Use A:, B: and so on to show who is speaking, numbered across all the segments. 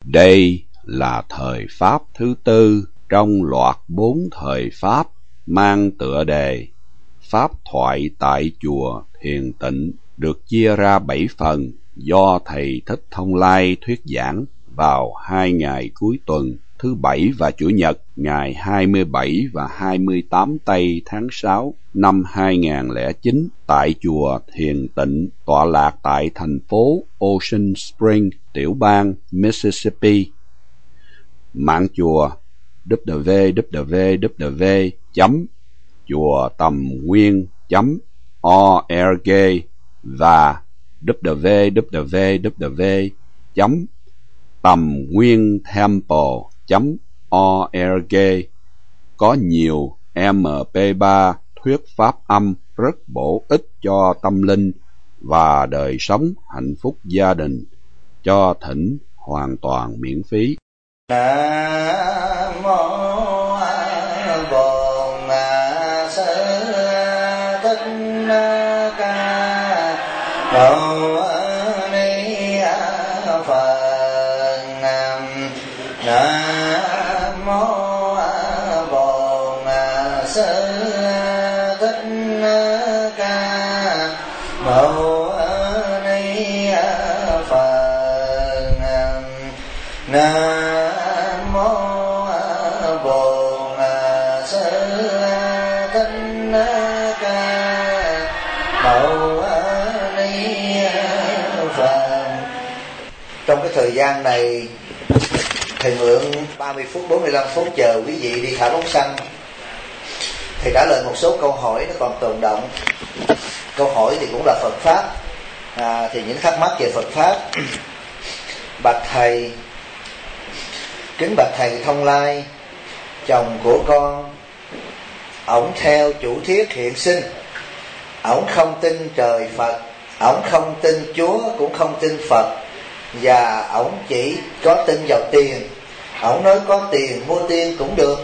A: Đây là thời Pháp thứ tư trong loạt 4 thời Pháp mang tựa đề Pháp thoại tại chùa Thiền Tịnh, được chia ra 7 phần do Thầy Thích Thông Lai thuyết giảng vào 2 ngày cuối tuần, thứ Bảy và Chủ nhật, ngày 27 và 28 tây tháng 6 năm 2009 tại chùa Thiền Tịnh tọa lạc tại thành phố Ocean Springs, tiểu bang Mississippi. Mạng chùa www.chuatamnguyên.org và www.tamnguyentemple.org có nhiều MP3 thuyết pháp âm rất bổ ích cho tâm linh và đời sống hạnh phúc gia đình, cho thỉnh hoàn toàn miễn phí.
B: Nam mô Bổn Sư Thích Ca Mâu Ni Phật. Nam mô Bổn Sư Thích Ca Mâu Ni Phật. Nam mô Bổn Sư Thích Ca Mâu Ni Phật. Trong cái thời gian này, thầy mượn 30 phút 45 phút chờ quý vị đi thả bóng xanh. Thầy trả lời một số câu hỏi nó còn tồn động. Câu hỏi thì cũng là Phật pháp, thì những thắc mắc về Phật pháp. Bạch thầy, kính bạch thầy Thông Lai, chồng của con, ổng theo chủ thuyết hiện sinh. Ổng không tin trời Phật, ổng không tin Chúa, cũng không tin Phật, và ổng chỉ có tin vào tiền. Ổng nói có tiền mua tiên cũng được.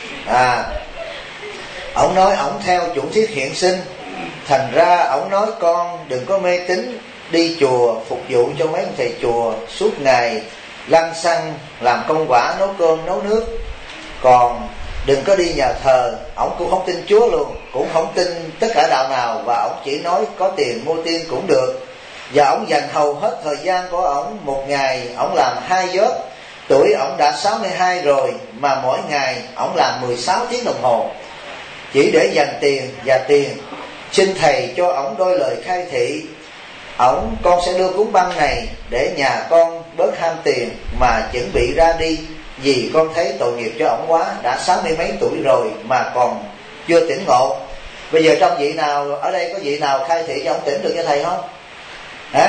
B: Ổng nói ổng theo chủ thuyết hiện sinh, thành ra ổng nói con đừng có mê tín, đi chùa phục vụ cho mấy ông thầy chùa suốt ngày, lăn xăng làm công quả, nấu cơm nấu nước, còn đừng có đi nhà thờ. Ổng cũng không tin Chúa luôn, cũng không tin tất cả đạo nào, và ổng chỉ nói có tiền mua tiên cũng được. Và ổng dành hầu hết thời gian của ổng, một ngày ổng làm 2 job. Tuổi ổng đã 62 rồi, mà mỗi ngày ổng làm 16 tiếng đồng hồ chỉ để dành tiền và tiền. Xin thầy cho ổng đôi lời khai thị. Con sẽ đưa cuốn băng này để nhà con bớt ham tiền mà chuẩn bị ra đi, vì con thấy tội nghiệp cho ổng quá, đã 60 mấy tuổi rồi mà còn chưa tỉnh ngộ. Bây giờ trong vị nào ở đây có vị nào khai thị cho ổng tỉnh được cho thầy không? Hả?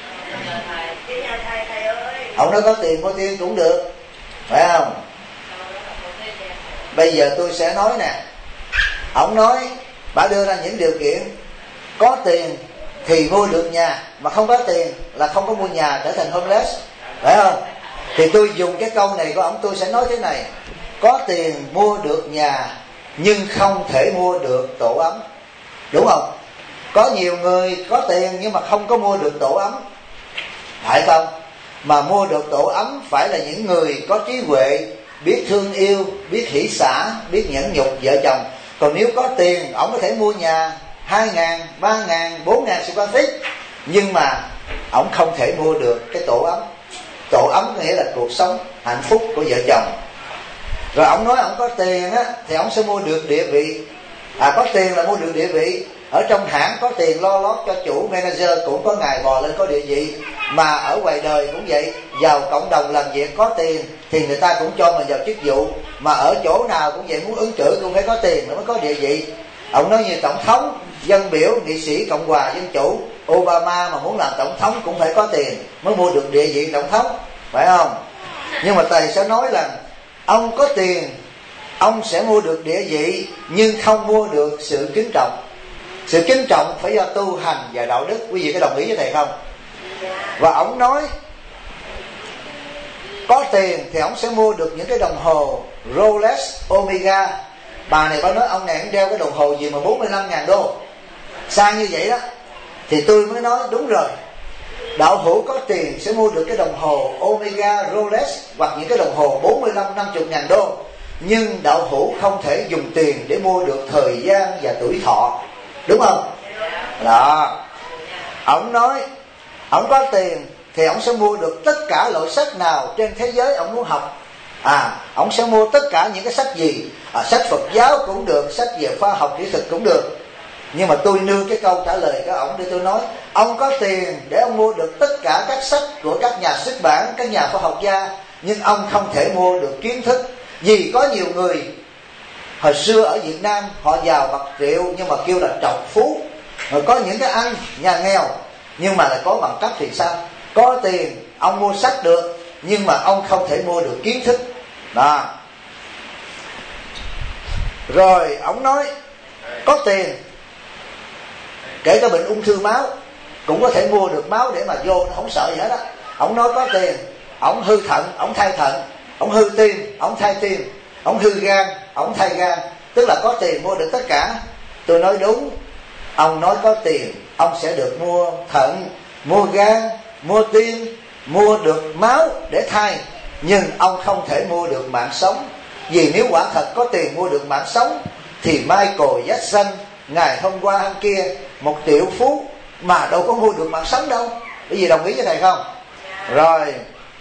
B: Ổng nói có tiền mua tiên cũng được, phải không? Bây giờ tôi sẽ nói nè. Ổng nói bà đưa ra những điều kiện: có tiền thì mua được nhà, mà không có tiền là không có mua nhà, trở thành homeless, phải không? Thì tôi dùng cái câu này của ổng, tôi sẽ nói thế này: có tiền mua được nhà nhưng không thể mua được tổ ấm, đúng không? Có nhiều người có tiền nhưng mà không có mua được tổ ấm, phải không? Mà mua được tổ ấm phải là những người có trí huệ, biết thương yêu, biết hỷ xả, biết nhẫn nhục vợ chồng. Còn nếu có tiền, ổng có thể mua nhà 2.000, 3.000, 4.000 square feet, nhưng mà ổng không thể mua được cái tổ ấm. Tổ ấm có nghĩa là cuộc sống hạnh phúc của vợ chồng. Rồi ổng nói ổng có tiền á, thì ổng sẽ mua được địa vị. Có tiền là mua được địa vị. Ở trong hãng có tiền lo lót cho chủ manager, cũng có ngày bò lên có địa vị. Mà ở ngoài đời cũng vậy, vào cộng đồng làm việc có tiền thì người ta cũng cho mình vào chức vụ. Mà ở chỗ nào cũng vậy, muốn ứng cử cũng phải có tiền mới có địa vị. Ông nói như tổng thống, dân biểu, nghị sĩ Cộng hòa Dân chủ Obama mà muốn làm tổng thống cũng phải có tiền mới mua được địa vị tổng thống, phải không? Nhưng mà thầy sẽ nói là ông có tiền, ông sẽ mua được địa vị nhưng không mua được sự kính trọng. Sự kính trọng phải do tu hành và đạo đức. Quý vị có đồng ý với thầy không? Và ông nói có tiền thì ông sẽ mua được những cái đồng hồ Rolex Omega. Bà này bà nói ông này đeo cái đồng hồ gì mà 45.000 đô, sang như vậy đó. Thì tôi mới nói đúng rồi, Đạo hữu có tiền sẽ mua được cái đồng hồ Omega Rolex hoặc những cái đồng hồ 45-50 ngàn đô, nhưng đạo hữu không thể dùng tiền để mua được thời gian và tuổi thọ, đúng không? Đó, ông nói ông có tiền thì ông sẽ mua được tất cả loại sách nào trên thế giới ông muốn học. Ông sẽ mua tất cả những cái sách gì, sách Phật giáo cũng được, sách về khoa học kỹ thuật cũng được. Nhưng mà tôi nêu cái câu trả lời của ông để tôi nói, ông có tiền để ông mua được tất cả các sách của các nhà xuất bản, các nhà khoa học gia, nhưng ông không thể mua được kiến thức. Vì có nhiều người hồi xưa ở Việt Nam họ giàu bạc triệu nhưng mà kêu là trọc phú. Rồi có những cái anh nhà nghèo nhưng mà lại có bằng cấp thì sao? Có tiền ông mua sách được, nhưng mà ông không thể mua được kiến thức. Đó. Rồi ông nói có tiền, kể cả bệnh ung thư máu cũng có thể mua được máu để mà vô, nó không sợ gì hết á. Ông nói có tiền, ông hư thận, ông thay thận, ông hư tim, ông thay tim, ông hư gan, ông thay gan, tức là có tiền mua được tất cả. Tôi nói đúng. Ông nói có tiền ông sẽ được mua thận, mua gan, mua tim, mua được máu để thay, nhưng ông không thể mua được mạng sống. Vì nếu quả thật có tiền mua được mạng sống thì Michael Jackson ngày hôm qua hôm kia 1 triệu phú mà đâu có mua được mạng sống đâu. Cái gì đồng ý với thầy không? Rồi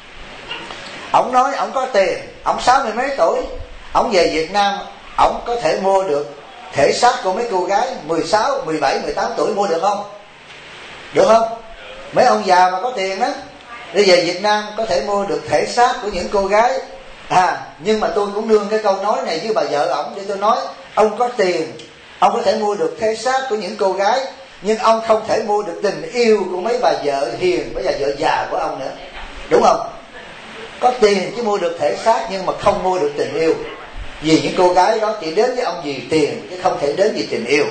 B: ông nói ông có tiền, ông 60 mấy tuổi, ông về Việt Nam, ông có thể mua được thể xác của mấy cô gái 16, 17, 18 tuổi, mua được không? Được không? Mấy ông già mà có tiền đó đi về Việt Nam có thể mua được thể xác của những cô gái. Nhưng mà tôi cũng nương cái câu nói này với bà vợ ổng để tôi nói, ông có tiền ông có thể mua được thể xác của những cô gái, nhưng ông không thể mua được tình yêu của mấy bà vợ hiền, mấy bà vợ già của ông nữa, đúng không? Có tiền chứ mua được thể xác nhưng mà không mua được tình yêu, vì những cô gái đó chỉ đến với ông vì tiền chứ không thể đến vì tình yêu.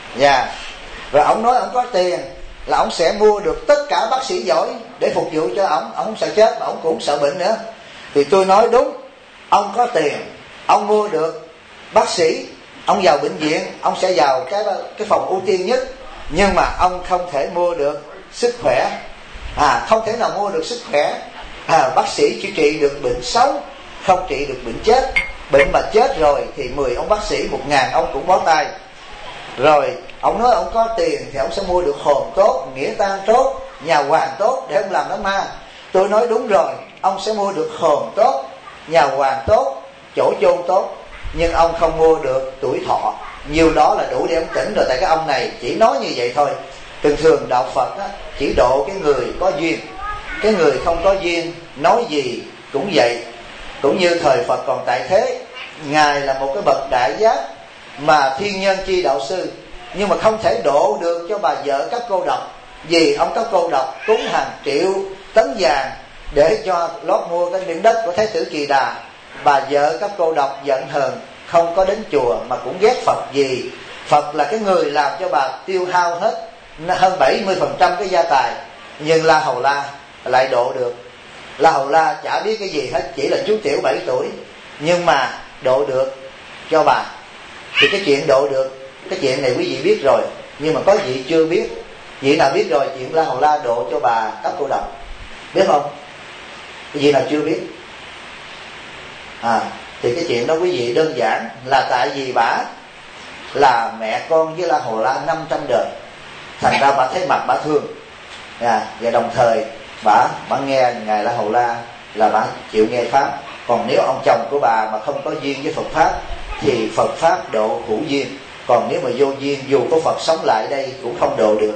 B: Rồi ông nói ông có tiền là ông sẽ mua được tất cả bác sĩ giỏi để phục vụ cho ông không sợ chết mà ông cũng sợ bệnh nữa. Thì tôi nói đúng, ông có tiền ông mua được bác sĩ, ông vào bệnh viện ông sẽ vào cái phòng ưu tiên nhất, nhưng mà ông không thể mua được sức khỏe. Không thể nào mua được sức khỏe. Bác sĩ chỉ trị được bệnh sống, không trị được bệnh chết. Bệnh mà chết rồi thì 10 ông bác sĩ 1.000 ông cũng bó tay. Rồi ông nói ông có tiền thì ông sẽ mua được hồn tốt, nghĩa tang tốt, nhà hoàng tốt để ông làm đám ma. Tôi nói đúng rồi, ông sẽ mua được hồn tốt, nhà hoàng tốt, chỗ chôn tốt, nhưng ông không mua được tuổi thọ. Nhiều đó là đủ để ông tỉnh rồi. Tại cái ông này chỉ nói như vậy thôi. Thường thường đạo Phật á, chỉ độ cái người có duyên, cái người không có duyên nói gì cũng vậy. Cũng như thời Phật còn tại thế, Ngài là một cái bậc đại giác mà thiên nhân chi đạo sư, nhưng mà không thể độ được cho bà vợ các cô độc. Vì ông các cô độc cúng hàng triệu tấn vàng để cho lót mua cái miếng đất của Thái tử Kỳ Đà. Bà vợ các cô độc giận hờn không có đến chùa mà cũng ghét Phật. Vì Phật là cái người làm cho bà tiêu hao hết hơn 70% cái gia tài, nhưng La Hầu La lại độ được. La Hầu La chả biết cái gì hết, chỉ là chú tiểu 7 tuổi, nhưng mà độ được cho bà. Thì cái chuyện độ được, cái chuyện này quý vị biết rồi, nhưng mà có vị chưa biết. Vị nào biết rồi chuyện La Hầu La độ cho bà các cô độc, biết không? Cái vị nào chưa biết? Thì cái chuyện đó quý vị đơn giản là tại vì bả là mẹ con với La Hầu La 500 đời, thành ra bả thấy mặt bả thương. Và đồng thời bả nghe ngài La Hầu La là bả chịu nghe pháp. Còn nếu ông chồng của bà mà không có duyên với Phật pháp thì Phật pháp độ hữu duyên, còn nếu mà vô duyên dù có Phật sống lại đây cũng không độ được.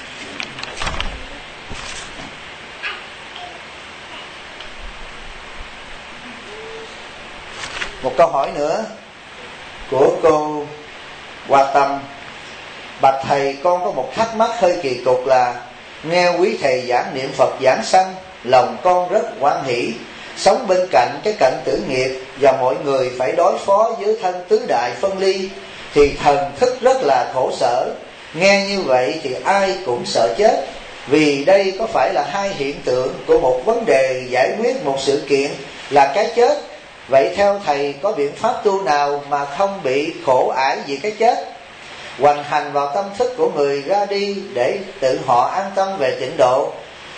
B: Một câu hỏi nữa của cô Hoa Tâm: bạch thầy, con có một thắc mắc hơi kỳ cục là nghe quý thầy giảng niệm Phật giảng sanh, lòng con rất hoan hỷ. Sống bên cạnh cái cảnh tử nghiệp và mọi người phải đối phó với thân tứ đại phân ly thì thần thức rất là khổ sở. Nghe như vậy thì ai cũng sợ chết, vì đây có phải là hai hiện tượng của một vấn đề giải quyết một sự kiện là cái chết. Vậy theo thầy có biện pháp tu nào mà không bị khổ ải vì cái chết? Hoành hành vào tâm thức của người ra đi để tự họ an tâm về tịnh độ.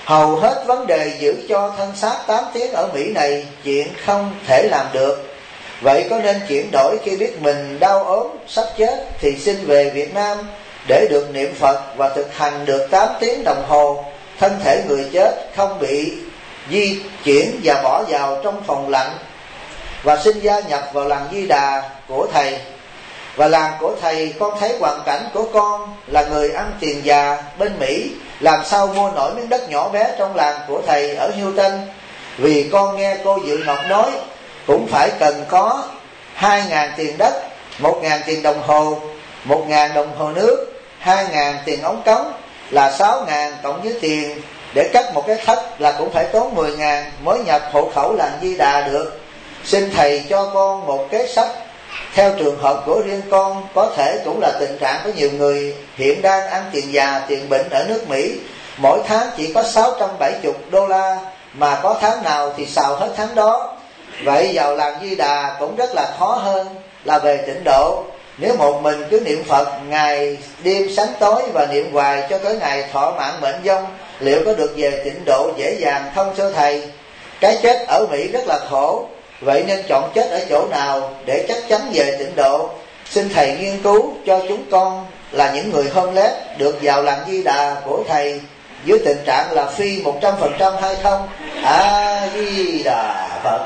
B: Hầu hết vấn đề giữ cho thân xác 8 tiếng ở Mỹ này chuyện không thể làm được. Vậy có nên chuyển đổi khi biết mình đau ốm, sắp chết thì xin về Việt Nam để được niệm Phật và thực hành được 8 tiếng đồng hồ, thân thể người chết không bị di chuyển và bỏ vào trong phòng lạnh, và xin gia nhập vào làng Di Đà của thầy. Và làng của thầy, con thấy hoàn cảnh của con là người ăn tiền già bên Mỹ, làm sao mua nổi miếng đất nhỏ bé trong làng của thầy ở Houston. Vì con nghe cô Dự Ngọc nói cũng phải cần có 2.000 tiền đất, 1.000 tiền đồng hồ, 1.000 đồng hồ nước, 2.000 tiền ống cống, là 6.000 cộng với tiền để cắt một cái thất là cũng phải tốn 10.000 mới nhập hộ khẩu làng Di Đà được. Xin thầy cho con một kế sách theo trường hợp của riêng con, có thể cũng là tình trạng của nhiều người hiện đang ăn tiền già, tiền bệnh ở nước Mỹ, mỗi tháng chỉ có $670 mà có tháng nào thì xào hết tháng đó. Vậy vào làng Di Đà cũng rất là khó hơn là về tịnh độ. Nếu một mình cứ niệm Phật ngày đêm sáng tối và niệm hoài cho tới ngày thọ mạng mệnh vong, liệu có được về tịnh độ dễ dàng không thưa thầy? Cái chết ở Mỹ rất là khổ, vậy nên chọn chết ở chỗ nào để chắc chắn về tịnh độ? Xin thầy nghiên cứu cho chúng con là những người homeless được vào làng Di Đà của thầy dưới tình trạng là phi 100% hay không? A Di Đà Phật.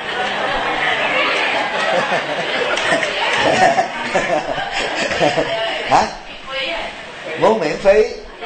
B: Hả? Muốn miễn phí?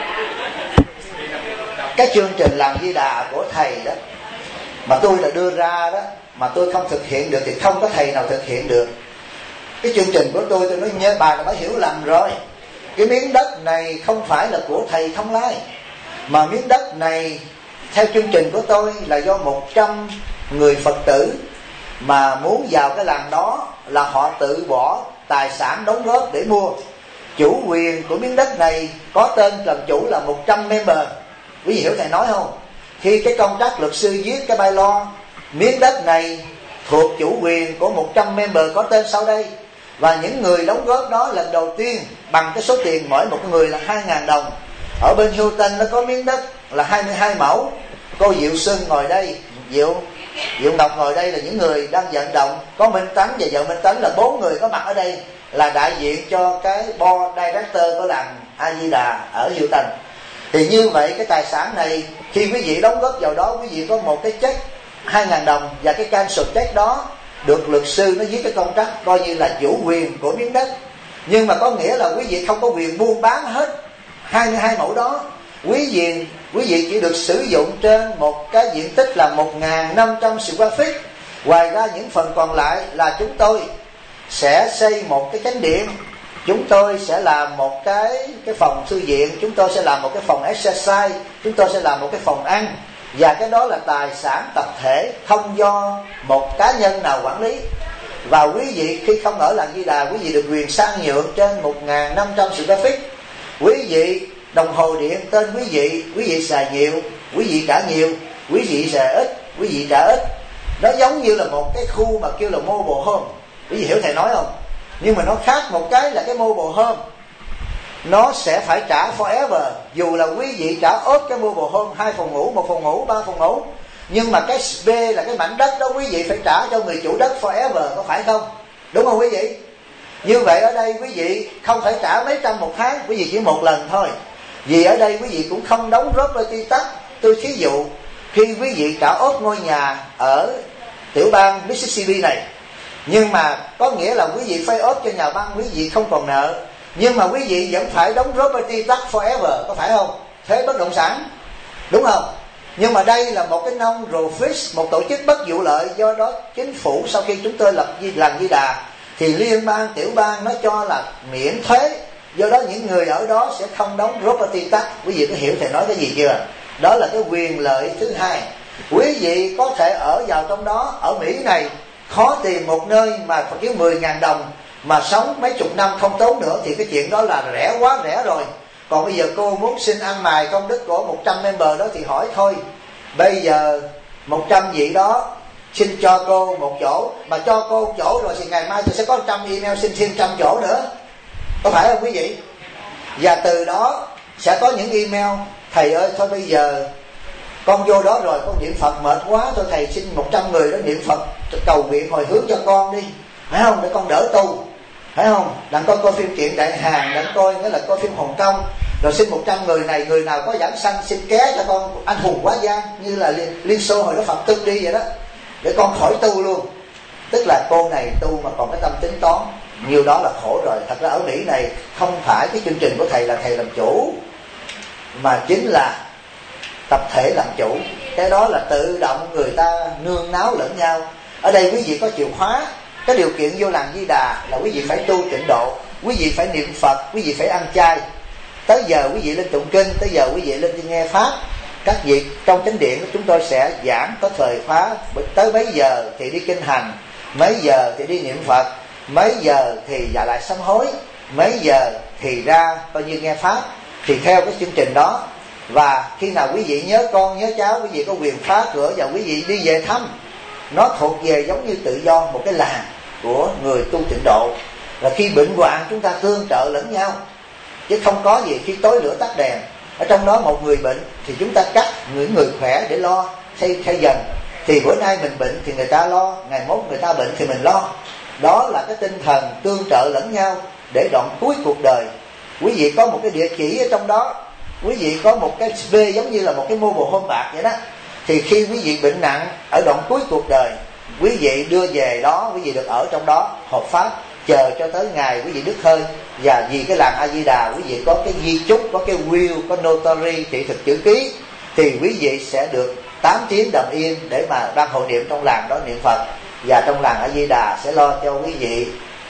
B: Cái chương trình làm Di Đà của thầy đó mà tôi đã đưa ra đó, mà tôi không thực hiện được thì không có thầy nào thực hiện được. Cái chương trình của tôi nói nhớ bà đã mới hiểu lầm rồi. Cái miếng đất này không phải là của thầy Thông Lai, mà miếng đất này theo chương trình của tôi là do 100 người Phật tử mà muốn vào cái làng đó là họ tự bỏ tài sản đóng góp để mua. Chủ quyền của miếng đất này có tên làm chủ là 100 member. Quý vị hiểu thầy nói không? Khi cái công tác luật sư viết cái bylaw, miếng đất này thuộc chủ quyền của 100 member có tên sau đây, và những người đóng góp đó lần đầu tiên bằng cái số tiền mỗi một người là 2.000 đồng. Ở bên Houston nó có miếng đất là 22 mẫu. Cô Diệu Xuân ngồi đây, Diệu Ngọc ngồi đây là những người đang vận động. Có Minh Tấn và vợ Minh Tấn là 4 người có mặt ở đây, là đại diện cho cái board director của làng A Di Đà ở Houston. Thì như vậy cái tài sản này khi quý vị đóng góp vào đó, quý vị có một cái check 2.000 đồng, và cái cancel check đó được luật sư nó viết cái contract coi như là chủ quyền của miếng đất. Nhưng mà có nghĩa là quý vị không có quyền buôn bán hết 22 mẫu đó. Quý vị chỉ được sử dụng trên một cái diện tích là 1.500 square feet. Ngoài ra những phần còn lại là chúng tôi sẽ xây một cái chánh điện, chúng tôi sẽ làm một cái phòng thư viện, chúng tôi sẽ làm một cái phòng exercise, chúng tôi sẽ làm một cái phòng ăn. Và cái đó là tài sản tập thể, không do một cá nhân nào quản lý. Và quý vị khi không ở làng Di Đà, quý vị được quyền sang nhượng trên 1.500 square feet. Quý vị đồng hồ điện tên quý vị xài nhiều, quý vị trả nhiều, quý vị xài ít, quý vị trả ít. Nó giống như là một cái khu mà kêu là mobile home. Quý vị hiểu thầy nói không? Nhưng mà nó khác một cái là cái mobile home nó sẽ phải trả forever. Dù là quý vị trả ốp cái mobile home 2 phòng ngủ, 1 phòng ngủ, 3 phòng ngủ, nhưng mà cái B là cái mảnh đất đó quý vị phải trả cho người chủ đất forever, có phải không? Đúng không quý vị? Như vậy ở đây quý vị không phải trả mấy trăm một tháng, quý vị chỉ một lần thôi. Vì ở đây quý vị cũng không đóng property tax. Tôi thí dụ khi quý vị trả ốp ngôi nhà ở tiểu bang Mississippi này, nhưng mà có nghĩa là quý vị phải ốp cho nhà băng, quý vị không còn nợ, nhưng mà quý vị vẫn phải đóng property tax forever, có phải không? Thuế bất động sản, đúng không? Nhưng mà đây là một cái non-profit, một tổ chức bất vụ lợi. Do đó chính phủ sau khi chúng tôi lập làng Di Đà thì liên bang, tiểu bang nó cho là miễn thuế. Do đó những người ở đó sẽ không đóng property tax. Quý vị có hiểu thầy nói cái gì chưa? Đó là cái quyền lợi thứ hai. Quý vị có thể ở vào trong đó. Ở Mỹ này khó tìm một nơi mà phải kiếm 10.000 đồng mà sống mấy chục năm không tốn nữa, thì cái chuyện đó là rẻ, quá rẻ rồi. Còn bây giờ cô muốn xin ăn mài công đức của 100 member đó thì hỏi thôi, bây giờ 100 vị đó xin cho cô một chỗ, mà cho cô một chỗ rồi thì ngày mai tôi sẽ có 100 email xin thêm 100 chỗ nữa, có phải không quý vị? Và từ đó sẽ có những email: thầy ơi thôi bây giờ Con vô đó rồi con niệm Phật mệt quá, thôi thầy xin 100 người đó niệm Phật cầu nguyện hồi hướng cho con đi, phải không, để con đỡ tu, phải không? Đặng coi phim truyện Đại Hàn, đặng coi nghĩa là coi phim Hồng Kông, rồi xin 100 người này, người nào có giảng sanh xin ké cho con anh hùng quá gian, như là Liên Xô hồi đó Phật tư đi vậy đó, để con khỏi tu luôn. Tức là cô này tu mà còn cái tâm tính toán, nhiều đó là khổ rồi. Thật ra ở Mỹ này không phải cái chương trình của thầy là thầy làm chủ, mà chính là tập thể làm chủ. Cái đó là tự động người ta nương náo lẫn nhau. Ở đây quý vị có chìa khóa. Cái điều kiện vô làng Di Đà là quý vị phải tu tịnh độ, quý vị phải niệm Phật, quý vị phải ăn chay. Tới giờ quý vị lên tụng kinh, tới giờ quý vị lên nghe pháp. Các vị trong chánh điện chúng tôi sẽ giảng có thời khóa, tới mấy giờ thì đi kinh hành, mấy giờ thì đi niệm Phật, mấy giờ thì dạ lại sám hối, mấy giờ thì ra coi như nghe pháp. Thì theo cái chương trình đó, và khi nào quý vị nhớ con nhớ cháu, quý vị có quyền phá cửa và quý vị đi về thăm. Nó thuộc về giống như tự do một cái làng của người tu tịnh độ. Là khi bệnh hoạn chúng ta tương trợ lẫn nhau, chứ không có gì khi tối lửa tắt đèn. Ở trong đó một người bệnh thì chúng ta cắt những người khỏe để lo thay dần. Thì bữa nay mình bệnh thì người ta lo, ngày mốt người ta bệnh thì mình lo. Đó là cái tinh thần tương trợ lẫn nhau để đoạn cuối cuộc đời. Quý vị có một cái địa chỉ ở trong đó, quý vị có một cái V giống như là một cái mô bồ hôm bạc vậy đó. Thì khi quý vị bệnh nặng ở đoạn cuối cuộc đời, quý vị đưa về đó, quý vị được ở trong đó hợp pháp, chờ cho tới ngày quý vị đứt hơi. Và vì cái làng A Di Đà quý vị có cái di chúc, có cái will, có notary, thị thực chữ ký, thì quý vị sẽ được 8 tiếng đầm yên để mà ban hội niệm trong làng đó niệm Phật. Và trong làng A Di Đà sẽ lo cho quý vị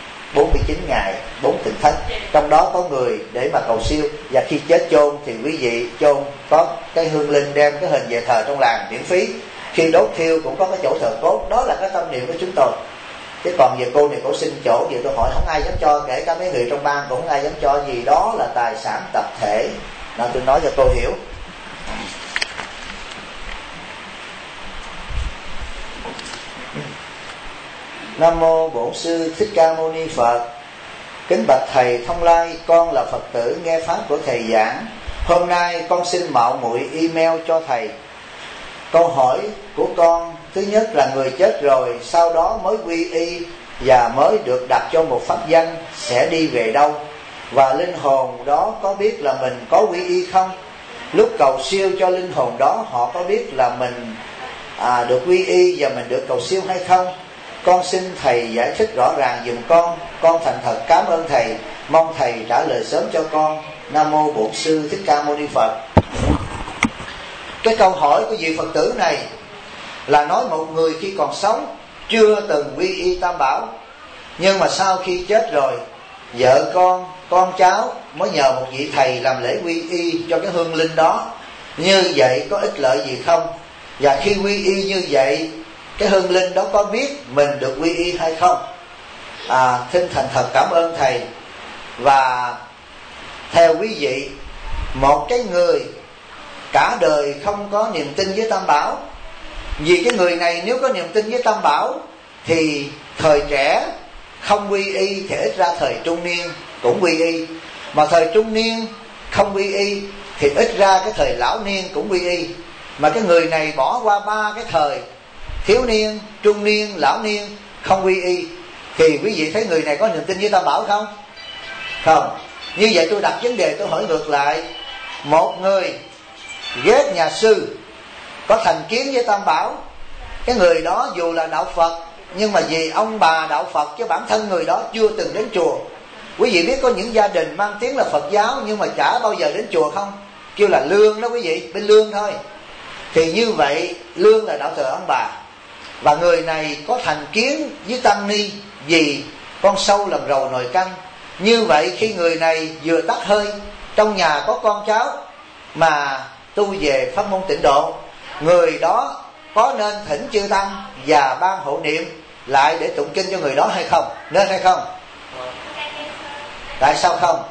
B: 49 ngày 4 tịnh thất, trong đó có người để mà cầu siêu. Và khi chết chôn thì quý vị chôn có cái hương linh đem cái hình về thờ trong làng miễn phí. Khi đốt thiêu cũng có cái chỗ thờ cốt. Đó là cái tâm niệm của chúng tôi. Chứ còn về cô này cổ xin chỗ, giờ tôi hỏi không ai dám cho, kể cả mấy người trong ban cũng không ai dám cho, gì đó là tài sản tập thể. Nào tôi nói cho cô hiểu. Nam mô Bổn Sư Thích Ca Mâu Ni Phật. Kính bạch thầy Thông Lai, con là Phật tử nghe pháp của thầy giảng. Hôm nay con xin mạo muội email cho thầy. Câu hỏi của con, thứ nhất là người chết rồi sau đó mới quy y và mới được đặt cho một pháp danh sẽ đi về đâu, và linh hồn đó có biết là mình có quy y không? Lúc cầu siêu cho linh hồn đó, họ có biết là mình được quy y và mình được cầu siêu hay không? Con xin thầy giải thích rõ ràng giùm con thành thật cảm ơn thầy, mong thầy trả lời sớm cho con. Nam mô Bổn Sư Thích Ca Mâu Ni Phật. Cái câu hỏi của vị Phật tử này là nói một người khi còn sống chưa từng quy y Tam Bảo, nhưng mà sau khi chết rồi, vợ con cháu mới nhờ một vị thầy làm lễ quy y cho cái hương linh đó. Như vậy có ích lợi gì không? Và khi quy y như vậy, cái hương linh đó có biết mình được quy y hay không? Xin thành thật cảm ơn thầy. Và theo quý vị, một cái người cả đời không có niềm tin với Tam Bảo, vì cái người này nếu có niềm tin với Tam Bảo thì thời trẻ không quy y thì ít ra thời trung niên cũng quy y, mà thời trung niên không quy y thì ít ra cái thời lão niên cũng quy y. Mà cái người này bỏ qua 3 cái thời thiếu niên, trung niên, lão niên không quy y, thì quý vị thấy người này có niềm tin với Tam Bảo không? Không. Như vậy tôi đặt vấn đề, tôi hỏi ngược lại, một người ghét nhà sư, có thành kiến với Tam Bảo, cái người đó dù là đạo Phật nhưng mà vì ông bà đạo Phật chứ bản thân người đó chưa từng đến chùa. Quý vị biết có những gia đình mang tiếng là Phật giáo nhưng mà chả bao giờ đến chùa không? Kêu là lương đó quý vị, bên lương thôi. Thì như vậy lương là đạo thờ ông bà. Và người này có thành kiến với tăng ni vì con sâu làm rầu nồi canh. Như vậy khi người này vừa tắt hơi, trong nhà có con cháu mà tu về pháp môn tịnh độ, người đó có nên thỉnh chư tăng và ban hộ niệm lại để tụng kinh cho người đó hay không? Nên hay không? Tại sao không?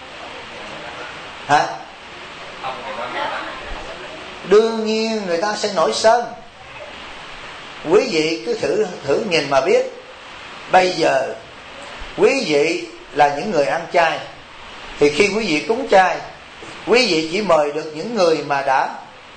B: Hả? Đương nhiên người ta sẽ nổi sân. Quý vị cứ thử nhìn mà biết. Bây giờ quý vị là những người ăn chay, thì khi quý vị cúng chay, quý vị chỉ mời được những người mà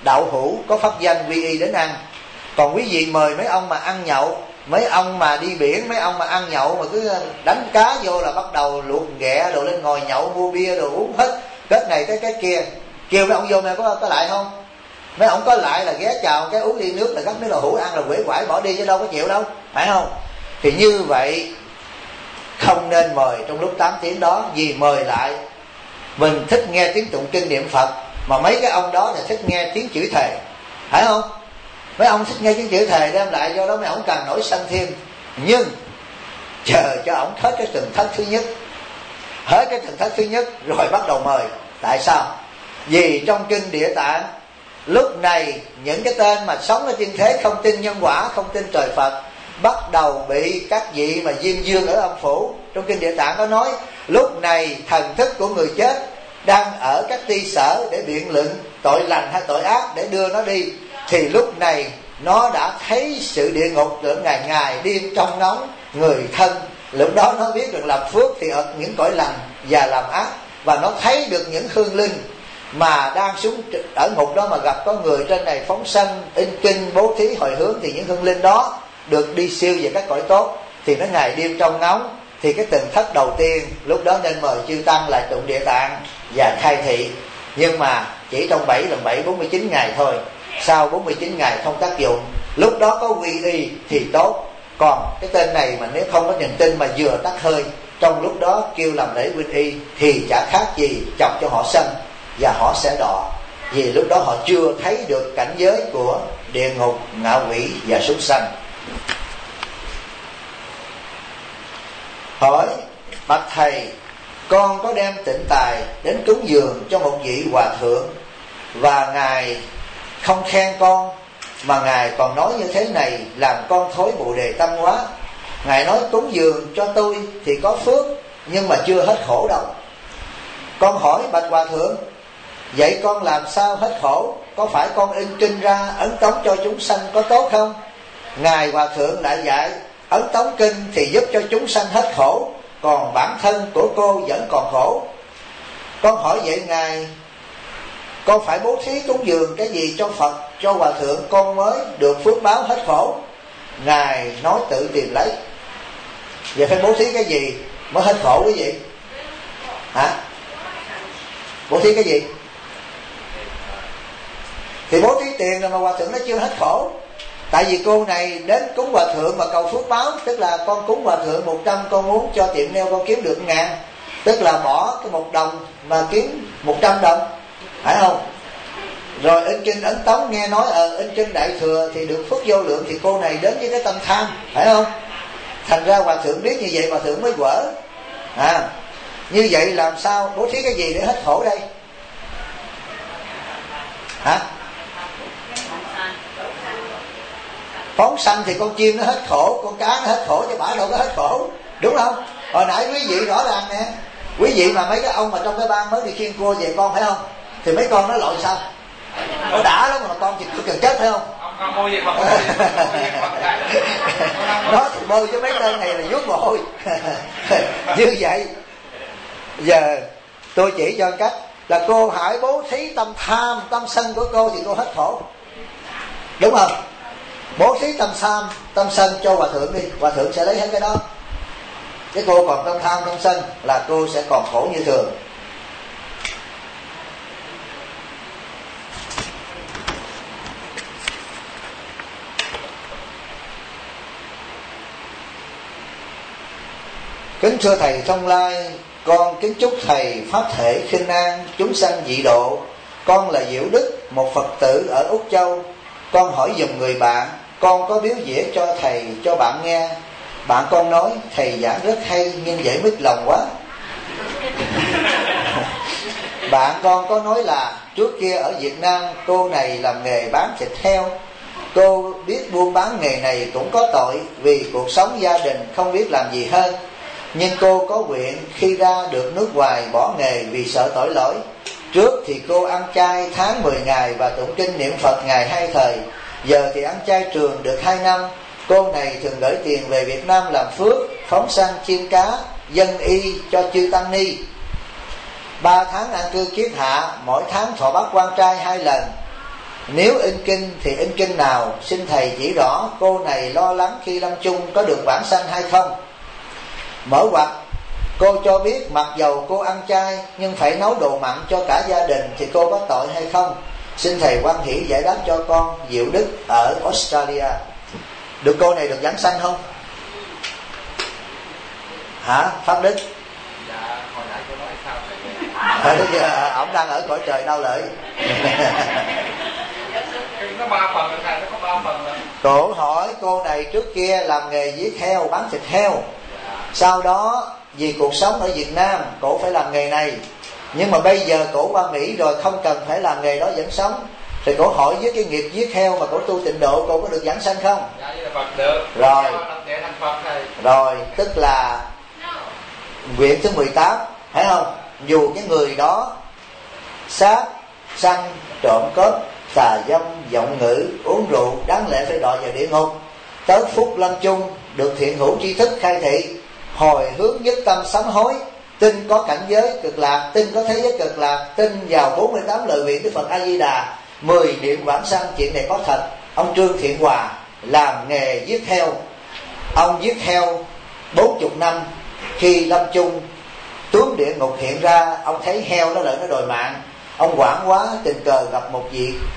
B: đạo hữu có pháp danh quy y đến ăn. Còn quý vị mời mấy ông mà ăn nhậu, mấy ông mà đi biển, mấy ông mà ăn nhậu mà cứ đánh cá vô là bắt đầu luộc ghẹ đồ lên ngồi nhậu mua bia đồ uống hết cái này cái kia, kêu mấy ông vô này có lại không? Mấy ông có lại là ghé chào cái uống ly nước là gấp mấy đồ hũ ăn là quể quải bỏ đi chứ đâu có chịu đâu, phải không? Thì như vậy không nên mời trong lúc 8 tiếng đó, vì mời lại mình thích nghe tiếng tụng kinh niệm Phật, mà mấy cái ông đó là thích nghe tiếng chửi thề, phải không? Mấy ông thích nghe tiếng chửi thề đem lại, do đó mấy ông càng nổi sân thêm. Nhưng chờ cho ổng hết cái tuần thất thứ nhất, hết cái tuần thất thứ nhất rồi bắt đầu mời. Tại sao? Vì trong kinh Địa Tạng lúc này những cái tên mà sống ở trên thế không tin nhân quả, không tin trời Phật, bắt đầu bị các vị mà diêm dương ở âm phủ. Trong kinh Địa Tạng có nói lúc này thần thức của người chết đang ở các ti sở để biện luận tội lành hay tội ác để đưa nó đi, thì lúc này nó đã thấy sự địa ngục được ngày ngày đêm trong nóng người thân. Lúc đó nó biết được làm phước thì ở những cõi lành và làm ác, và nó thấy được những hương linh mà đang xuống ở ngục đó mà gặp có người trên này phóng sanh in kinh bố thí hồi hướng, thì những hương linh đó được đi siêu về các cõi tốt, thì nó ngày đêm trong ngóng. Thì cái tuần thất đầu tiên lúc đó nên mời chư tăng lại tụng Địa Tạng và khai thị, nhưng mà chỉ trong 7 lần 7 49 ngày thôi. Sau 49 ngày không tác dụng, lúc đó có quy y thì tốt. Còn cái tên này mà nếu không có niềm tin mà vừa tắt hơi, trong lúc đó kêu làm lễ quy y thì chả khác gì chọc cho họ sân, và họ sẽ đọa, vì lúc đó họ chưa thấy được cảnh giới của địa ngục, ngạ quỷ và súc sanh. Hỏi: bạch thầy, con có đem tịnh tài đến cúng dường cho một vị hòa thượng, và ngài không khen con, mà ngài còn nói như thế này làm con thối bồ đề tâm quá. Ngài nói cúng dường cho tôi thì có phước, nhưng mà chưa hết khổ đâu. Con hỏi bạch hòa thượng, vậy con làm sao hết khổ? Có phải con in kinh ra ấn tống cho chúng sanh có tốt không? Ngài hòa thượng lại dạy ấn tống kinh thì giúp cho chúng sanh hết khổ, còn bản thân của cô vẫn còn khổ. Con hỏi vậy ngài, con phải bố thí cúng dường cái gì cho Phật, cho hòa thượng con mới được phước báo hết khổ? Ngài nói tự tìm lấy. Vậy phải bố thí cái gì mới hết khổ quý vị? Hả? Bố thí cái gì? Thì bố thí tiền rồi mà hòa thượng nó chưa hết khổ. Tại vì cô này đến cúng hòa thượng mà cầu phước báo, tức là con cúng hòa thượng 100, con muốn cho tiệm nail con kiếm được 1.000, tức là bỏ cái 1 đồng mà kiếm 100 đồng, phải không? Rồi in kinh ấn tống nghe nói in kinh đại thừa thì được phước vô lượng, thì cô này đến với cái tâm tham, phải không? Thành ra hòa thượng biết như vậy hòa thượng mới quở. Như vậy làm sao bố thí cái gì để hết khổ đây? Hả? Phóng sanh thì con chim nó hết khổ, con cá nó hết khổ, chứ bả đâu có hết khổ, đúng không? Hồi nãy quý vị rõ ràng nè, quý vị mà mấy cái ông mà trong cái ban mới đi khiêng cua về con, phải không? Thì mấy con nó lội sao? Nó đã lắm mà con thì cần chết, phải không? Nó thì bơi cho mấy tên này là vuốt mồ hôi. Như vậy giờ tôi chỉ cho cách là cô hãy bố thí tâm tham, tâm sân của cô thì cô hết khổ, đúng không? Bố thí tâm tham, tâm sân cho hòa thượng đi, hòa thượng sẽ lấy hết cái đó. Cái cô còn tâm tham, tâm sân là cô sẽ còn khổ như thường. Kính thưa thầy Thông Lai, con kính chúc thầy pháp thể khinh an, chúng sanh dị độ. Con là Diệu Đức, một Phật tử ở Úc Châu. Con hỏi giùm người bạn, con có biếu dĩa cho thầy cho bạn nghe. Bạn con nói thầy giảng rất hay nhưng dễ mít lòng quá. Bạn con có nói là trước kia ở Việt Nam cô này làm nghề bán thịt heo. Cô biết buôn bán nghề này cũng có tội, vì cuộc sống gia đình không biết làm gì hơn. Nhưng cô có nguyện khi ra được nước ngoài bỏ nghề vì sợ tội lỗi. Trước thì cô ăn chay tháng 10 ngày và tụng kinh niệm Phật ngày 2 thời. Giờ thì ăn chay trường được 2 năm. Cô này thường gửi tiền về Việt Nam làm phước, phóng sanh chiên cá, dân y cho chư tăng ni. 3 tháng an cư kiết hạ, mỗi tháng thọ bát quan trai 2 lần. Nếu in kinh thì in kinh nào? Xin thầy chỉ rõ. Cô này lo lắng khi lâm chung có được vãng sanh hay không. Mở ngoặc, cô cho biết mặc dầu cô ăn chay nhưng phải nấu đồ mặn cho cả gia đình thì cô có tội hay không? Xin thầy hoan hỷ giải đáp cho con. Diệu Đức ở Australia. Được cô này được vãng sanh không? Hả Pháp Đức?
C: Dạ, hồi nãy cô nói sao thầy?
B: Ông đang ở cõi trời đau lợi.
C: Nó 3 phần rồi thầy, nó có 3 phần rồi.
B: Cổ hỏi cô này trước kia làm nghề giết heo, bán thịt heo. Sau đó vì cuộc sống ở Việt Nam cổ phải làm nghề này, nhưng mà bây giờ cổ qua Mỹ rồi không cần phải làm nghề đó vẫn sống. Thì cổ hỏi với cái nghiệp giết heo mà cổ tu tịnh độ, cô có được vãng sanh không?
C: Dạ, với là Phật được.
B: Rồi.
C: Để thành Phật thầy.
B: Rồi, tức là nguyện thứ 18, phải không? Dù cái người đó sát, săn, trộm cướp, tà dâm, vọng ngữ, uống rượu, đáng lẽ phải đọa vào địa ngục. Tới phút lâm chung được thiện hữu tri thức khai thị, hồi hướng nhất tâm sám hối, tin có cảnh giới cực lạc, tin có thế giới cực lạc, tin vào 48 lời nguyện Đức Phật A Di Đà, 10 niệm vãng sanh. Chuyện này có thật. Ông Trương Thiện Hòa làm nghề giết heo. Ông giết heo 40 năm. Khi lâm chung tướng địa ngục hiện ra, ông thấy heo nó lại nó đòi mạng. Ông hoảng quá, tình cờ gặp một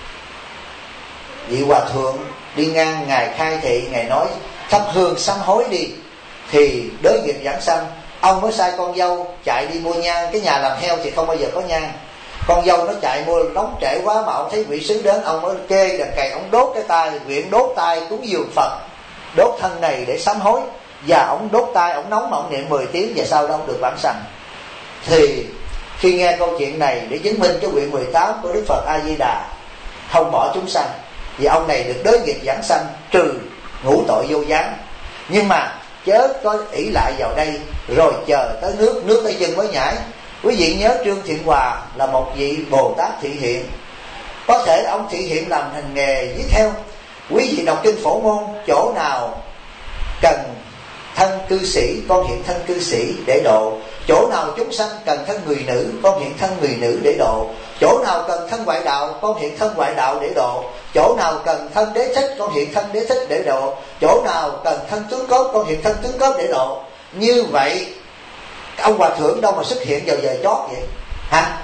B: vị hòa thượng đi ngang, ngài khai thị, ngài nói thắp hương sám hối đi thì đới nghiệp vãng sanh. Ông mới sai con dâu chạy đi mua nhang. Cái nhà làm heo thì không bao giờ có nhang. Con dâu nó chạy mua, nóng trễ quá mà ông thấy vị sứ đến, ông mới kê đàn cày, ông đốt cái tay, nguyện đốt tay cúng dường Phật, đốt thân này để sám hối. Và ông đốt tay, ông nóng mà ông niệm 10 tiếng và sau đó ông được vãng sanh. Thì khi nghe câu chuyện này để chứng minh cái nguyện 18 của Đức Phật A Di Đà không bỏ chúng sanh, vì ông này được đới nghiệp vãng sanh trừ ngũ tội vô gián. Nhưng mà chớ có ỷ lại vào đây rồi chờ tới nước tới chân mới nhảy. Quý vị nhớ Trương Thiện Hòa là một vị Bồ Tát thị hiện. Có thể ông thị hiện làm hành nghề giết heo. Quý vị đọc kinh Phổ Môn, chỗ nào cần thân cư sĩ, con hiện thân cư sĩ để độ. Chỗ nào chúng sanh cần thân người nữ, con hiện thân người nữ để độ. Chỗ nào cần thân ngoại đạo, con hiện thân ngoại đạo để độ. Chỗ nào cần thân đế thích, con hiện thân đế thích để độ. Chỗ nào cần thân tướng cốt, con hiện thân tướng cốt để độ. Như vậy ông hòa thượng đâu mà xuất hiện vào giờ chót vậy hả?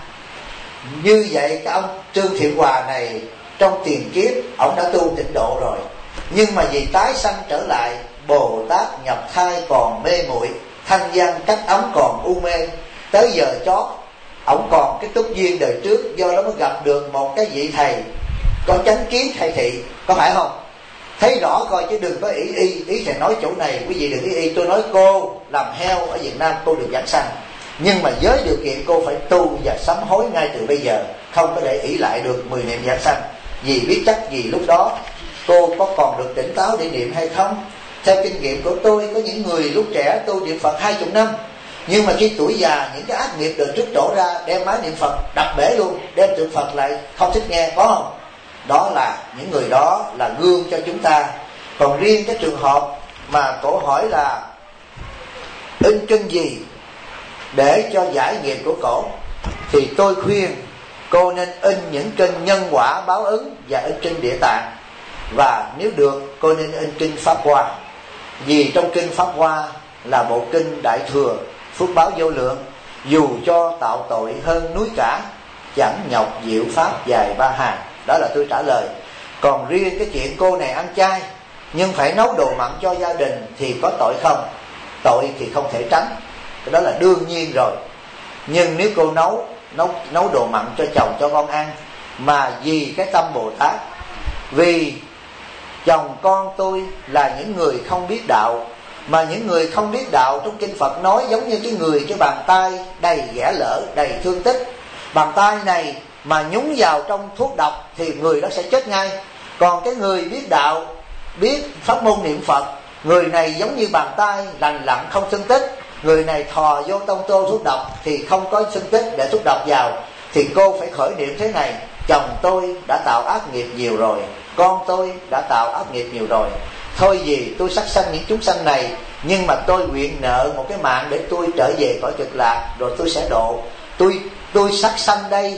B: Như vậy cái ông Trương Thiện Hòa này trong tiền kiếp ông đã tu tịnh độ rồi, nhưng mà vì tái sanh trở lại, Bồ Tát nhập thai còn mê muội, thanh văn cách ấm còn u mê. Tới giờ chót ông còn cái túc duyên đời trước, do đó mới gặp được một cái vị thầy có chánh kiến khai thị, có phải không? Thấy rõ coi chứ đừng có ý thầy nói chỗ này, quý vị đừng ý. Tôi nói cô làm heo ở Việt Nam cô được vãng sanh, nhưng mà với điều kiện cô phải tu và sám hối ngay từ bây giờ, không có để ỷ lại được 10 niệm vãng sanh. Vì biết chắc gì lúc đó cô có còn được tỉnh táo để niệm hay không. Theo kinh nghiệm của tôi, có những người lúc trẻ tu niệm Phật 20 năm, nhưng mà khi tuổi già những cái ác nghiệp đời trước trổ ra, đem máy niệm Phật đập bể luôn, đem tượng Phật lại không thích nghe, có không? Đó là những người đó là gương cho chúng ta. Còn riêng cái trường hợp mà cổ hỏi là in kinh gì để cho giải nghiệp của cổ, thì tôi khuyên cô nên in những kinh nhân quả báo ứng và in kinh Địa Tạng. Và nếu được cô nên in kinh Pháp Hoa, vì trong kinh Pháp Hoa là bộ kinh đại thừa, phước báo vô lượng, dù cho tạo tội hơn núi cả, chẳng nhọc diệu pháp dài 3 hàng. Đó là tôi trả lời. Còn riêng cái chuyện cô này ăn chay nhưng phải nấu đồ mặn cho gia đình thì có tội không? Tội thì không thể tránh, cái đó là đương nhiên rồi. Nhưng nếu cô nấu đồ mặn cho chồng cho con ăn, mà vì cái tâm Bồ Tát, vì chồng con tôi là những người không biết đạo, mà những người không biết đạo trong kinh Phật nói giống như cái bàn tay đầy ghẻ lỡ, đầy thương tích. Bàn tay này mà nhúng vào trong thuốc độc thì người đó sẽ chết ngay. Còn cái người biết đạo, biết pháp môn niệm Phật, người này giống như bàn tay lành lặn không thương tích. Người này thò vô tông tô thuốc độc thì không có thương tích để thuốc độc vào. Thì cô phải khởi niệm thế này: chồng tôi đã tạo ác nghiệp nhiều rồi, con tôi đã tạo ác nghiệp nhiều rồi, thôi gì tôi sát sanh những chúng sanh này, nhưng mà tôi nguyện nợ một cái mạng để tôi trở về cõi cực lạc, rồi tôi sẽ độ. Tôi sát sanh đây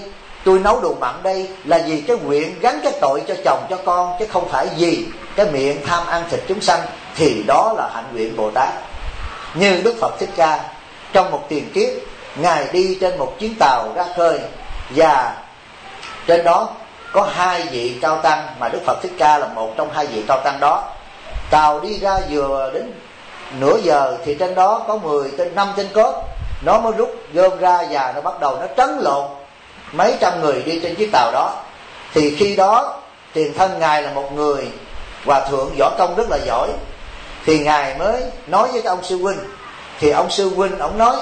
B: tôi nấu đồ mặn đây là vì cái nguyện gánh cái tội cho chồng cho con, chứ không phải vì cái miệng tham ăn thịt chúng sanh, thì đó là hạnh nguyện Bồ Tát. Như Đức Phật Thích Ca, trong một tiền kiếp, Ngài đi trên một chuyến tàu ra khơi, và trên đó có 2 vị cao tăng, mà Đức Phật Thích Ca là một trong 2 vị cao tăng đó. Tàu đi ra vừa đến nửa giờ thì trên đó có 5 tên cướp, nó mới rút gom ra và nó bắt đầu nó trấn lột mấy trăm người đi trên chiếc tàu đó. Thì khi đó tiền thân Ngài là một người hòa thượng võ công rất là giỏi, thì Ngài mới nói với cái ông sư huynh. Thì ông sư huynh ông nói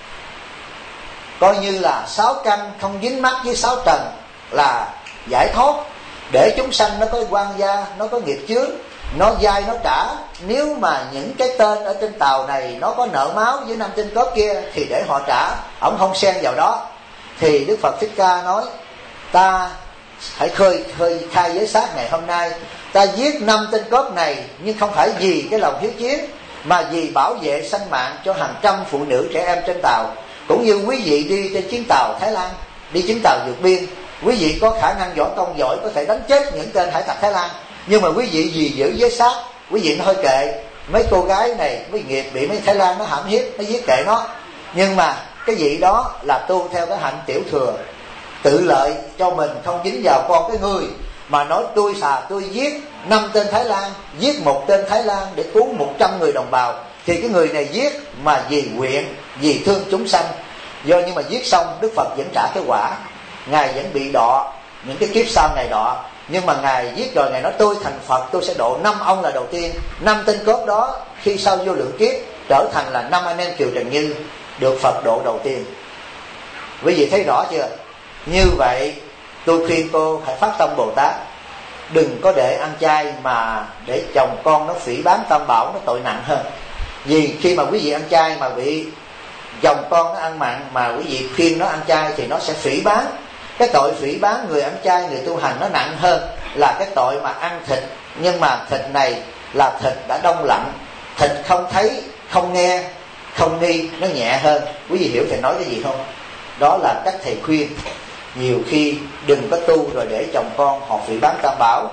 B: coi như là 6 căn không dính mắc với 6 trần là giải thoát, để chúng sanh nó có quan gia, nó có nghiệp chướng, nó dai nó trả. Nếu mà những cái tên ở trên tàu này nó có nợ máu với 5 tên cướp kia thì để họ trả, ông không xen vào đó. Thì Đức Phật Thích Ca nói ta hãy khai giới xác ngày hôm nay, ta giết 5 tên cướp này nhưng không phải vì cái lòng hiếu chiến, mà vì bảo vệ sanh mạng cho hàng trăm phụ nữ trẻ em trên tàu. Cũng như quý vị đi trên chuyến tàu Thái Lan, đi chuyến tàu vượt biên, quý vị có khả năng võ công giỏi, có thể đánh chết những tên hải tặc Thái Lan, nhưng mà quý vị vì giữ giới xác, quý vị thôi kệ mấy cô gái này mấy nghiệp bị mấy Thái Lan nó hãm hiếp, nó giết kệ nó. Nhưng mà cái vị đó là tu theo cái hạnh tiểu thừa, tự lợi cho mình, không dính vào con cái người mà nói tôi giết 5 tên Thái Lan, giết 1 tên Thái Lan để cứu 100 người đồng bào. Thì cái người này giết mà vì nguyện, vì thương chúng sanh. Nhưng mà giết xong Đức Phật vẫn trả cái quả, Ngài vẫn bị đọa những cái kiếp sau Ngài đọa. Nhưng mà Ngài giết rồi, Ngài nói tôi thành Phật, tôi sẽ độ 5 ông là đầu tiên. 5 tên cướp đó khi sau vô lượng kiếp trở thành là 5 anh em Kiều Trần Như, được Phật độ đầu tiên. Quý vị thấy rõ chưa? Như vậy tôi khuyên cô hãy phát tâm Bồ Tát, đừng có để ăn chay mà để chồng con nó phỉ báng tam bảo, nó tội nặng hơn. Vì khi mà quý vị ăn chay mà bị chồng con nó ăn mặn, mà quý vị khuyên nó ăn chay thì nó sẽ phỉ báng. Cái tội phỉ báng người ăn chay, người tu hành nó nặng hơn là cái tội mà ăn thịt. Nhưng mà thịt này là thịt đã đông lạnh, thịt không thấy, không nghe, không nghi, nó nhẹ hơn. Quý vị hiểu thầy nói cái gì không? Đó là cách thầy khuyên. Nhiều khi đừng có tu rồi để chồng con họ phỉ báng tam bảo.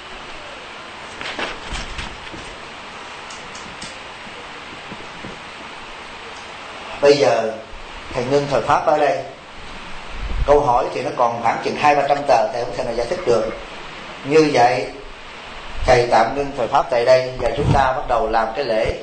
B: Bây giờ thầy ngưng thời pháp ở đây. Câu hỏi thì nó còn khoảng chừng 200-300 tờ, thầy không thể nào giải thích được. Như vậy thầy tạm ngưng thời pháp tại đây, và chúng ta bắt đầu làm cái lễ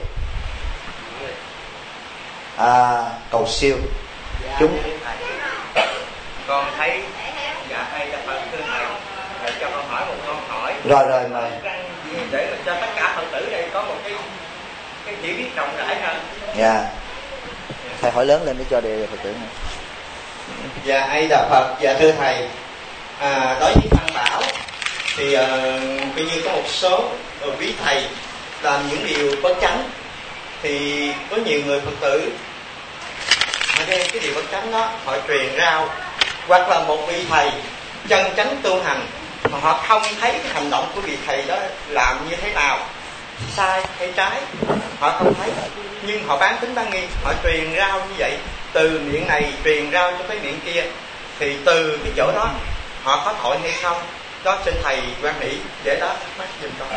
B: cầu siêu. Chúng
C: con thấy hay cho Phật thưa thầy cho con hỏi một câu hỏi.
B: Rồi mời.
C: Để cho tất cả Phật tử đây có một cái chỉ biết rộng rãi hơn.
B: Dạ. Thầy hỏi lớn lên để cho đề Phật tử này.
C: Dạ A Đà Phật. Dạ thưa thầy, đối với Tăng Bảo thì coi như có một số quý thầy làm những điều bất chánh, thì có nhiều người Phật tử họ đem cái điều bất chánh đó họ truyền rao, hoặc là một vị thầy chân chánh tu hành mà họ không thấy cái hành động của vị thầy đó làm như thế nào, sai hay trái, họ không thấy, nhưng họ bán tín bán nghi, họ truyền rao như vậy, từ miệng này truyền rao cho cái miệng kia, thì từ cái chỗ đó họ có tội hay không? Đó xin thầy quan nghĩ để đó thắc mắc giùm con.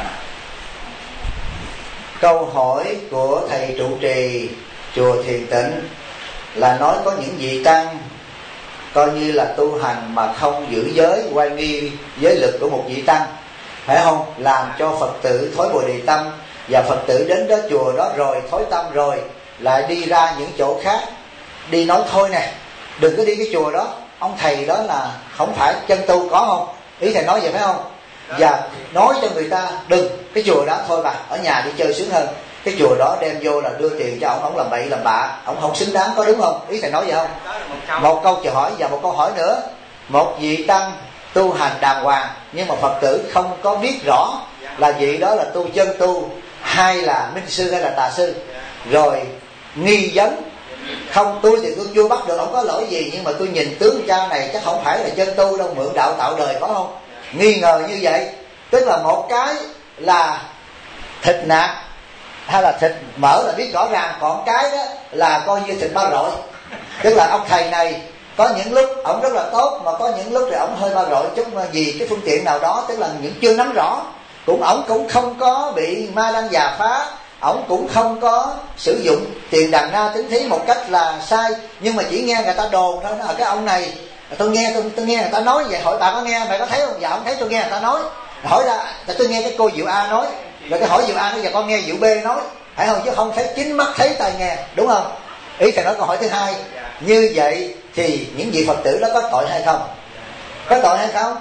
B: Câu hỏi của thầy trụ trì chùa Thiền Tịnh là nói có những vị tăng coi như là tu hành mà không giữ giới, quay nghi giới lực của một vị tăng, phải không? Làm cho Phật tử thối bồ đề tâm, và Phật tử đến đó chùa đó rồi thối tâm rồi lại đi ra những chỗ khác đi nói thôi nè, đừng có đi cái chùa đó, ông thầy đó là không phải chân tu, có không? Ý thầy nói vậy phải không? Và nói cho người ta đừng, cái chùa đó thôi bà, ở nhà đi chơi sướng hơn, cái chùa đó đem vô là đưa tiền cho ông làm bậy làm bạ, ông không xứng đáng, có đúng không? Ý thầy nói vậy không? Một câu chờ hỏi và một câu hỏi nữa. Một vị tăng tu hành đàng hoàng nhưng mà Phật tử không có biết rõ là vị đó là tu chân tu hay là minh sư hay là tà sư, rồi nghi vấn không, tôi thì tôi chưa bắt được ông có lỗi gì, nhưng mà tôi nhìn tướng cha này chắc không phải là chân tu đâu, mượn đạo tạo đời, có không? Nghi ngờ như vậy, tức là một cái là thịt nạc hay là thịt mỡ là biết rõ ràng, còn cái đó là coi như thịt ba rọi, tức là ông thầy này Có những lúc ổng rất là tốt, mà có những lúc thì ổng hơi ba rọi chút, vì cái phương tiện nào đó, tức là những chưa nắm rõ. Ổng cũng không có bị ma đăng già phá, ổng cũng không có sử dụng tiền đàn na tính thí một cách là sai, nhưng mà chỉ nghe người ta đồn thôi. Nó cái ông này tôi nghe người ta nói vậy, hỏi bà có nghe, bà có thấy không? Dạ không thấy, tôi nghe người ta nói. Hỏi ra tôi nghe cái cô Diệu A nói, rồi cái hỏi Diệu A nói, giờ con nghe Diệu B nói, phải không? Chứ không thấy chính mắt thấy tai nghe, đúng không? Ý thầy nói câu hỏi thứ hai. Như vậy thì những vị Phật tử đó có tội hay không? Có tội hay không?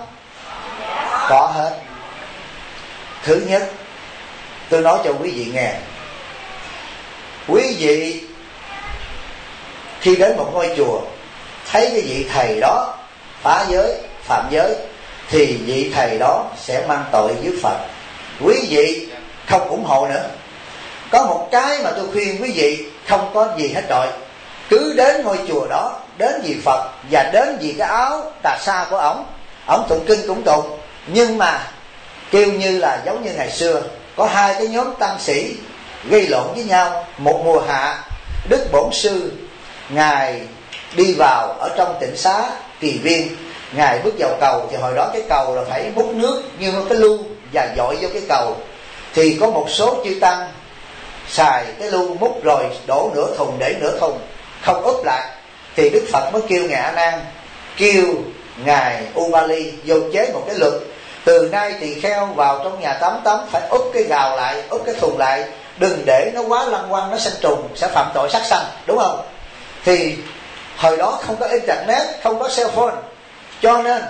B: Có hết. Thứ nhất, tôi nói cho quý vị nghe. Quý vị khi đến một ngôi chùa, thấy cái vị thầy đó phá giới, phạm giới, thì vị thầy đó sẽ mang tội với Phật. Quý vị không ủng hộ nữa. Có một cái mà tôi khuyên quý vị, không có gì hết trọi, cứ đến ngôi chùa đó, đến vì Phật và đến vì cái áo tà sa của ổng tụng kinh cũng tụng, nhưng mà kêu như là giống như ngày xưa có hai cái nhóm tăng sĩ gây lộn với nhau. Một mùa hạ, Đức Bổn Sư ngài đi vào ở trong tịnh xá Kỳ Viên, ngài bước vào cầu, thì hồi đó cái cầu là phải múc nước như cái lu và dội vô cái cầu, thì có một số chư tăng xài cái lu múc rồi đổ nửa thùng để nửa thùng, không úp lại. Thì Đức Phật mới kêu ngài A Nan, kêu ngài Ubali vô chế một cái luật: từ nay tỳ kheo vào trong nhà tắm phải úp cái gào lại, úp cái thùng lại, đừng để nó quá lăng quăng, nó sanh trùng, sẽ phạm tội sát sanh, đúng không? Thì hồi đó không có internet, không có cell phone, cho nên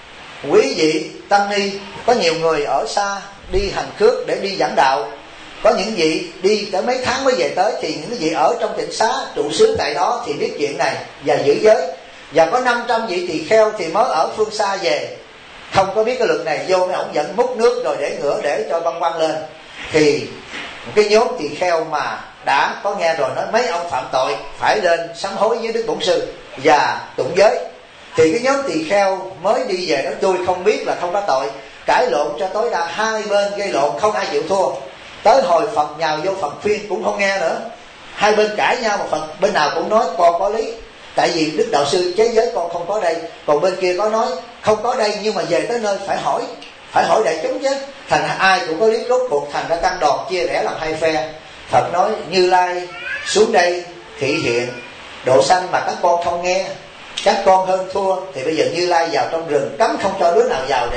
B: quý vị tăng ni, có nhiều người ở xa đi hành khước để đi giảng đạo, có những vị đi tới mấy tháng mới về tới, thì những vị ở trong tịnh xá trụ xứ tại đó thì biết chuyện này và giữ giới. Và có 500 vị tỳ kheo thì mới ở phương xa về, không có biết cái luật này, vô mấy ổng dẫn múc nước rồi để ngửa để cho băng băng lên. Thì cái nhóm tỳ kheo mà đã có nghe rồi nói mấy ông phạm tội, phải lên sám hối với Đức Bổn Sư và tụng giới. Thì cái nhóm tỳ kheo mới đi về nói tôi không biết là không có tội, cãi lộn cho tối đa, hai bên gây lộn không ai chịu thua. Tới hồi Phật nhào vô Phật phiên cũng không nghe nữa, hai bên cãi nhau, mà Phật bên nào cũng nói con có lý, tại vì Đức Đạo Sư chế giới con không có đây. Còn bên kia có nói không có đây, nhưng mà về tới nơi phải hỏi đại chúng chứ. Thành ai cũng có lý, rốt cuộc thành ra tăng đoàn chia rẽ làm hai phe. Phật nói Như Lai xuống đây thị hiện độ sanh mà các con không nghe, các con hơn thua, thì bây giờ Như Lai vào trong rừng cấm không cho đứa nào vào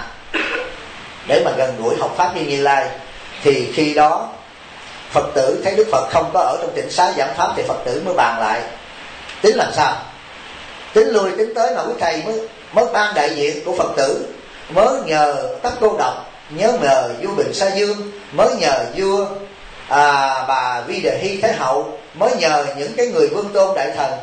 B: để mà gần gũi học pháp như Như Lai. Thì khi đó Phật tử thấy Đức Phật không có ở trong tịnh xá giảng pháp, thì Phật tử mới bàn lại tính làm sao, tính lui tính tới, mà quý thầy mới ban đại diện của Phật tử, mới nhờ Tất Cô Độc, nhớ nhờ vua Bình Sa Dương, mới nhờ vua bà Vi Đề Hy Thái Hậu, mới nhờ những cái người vương tôn đại thần,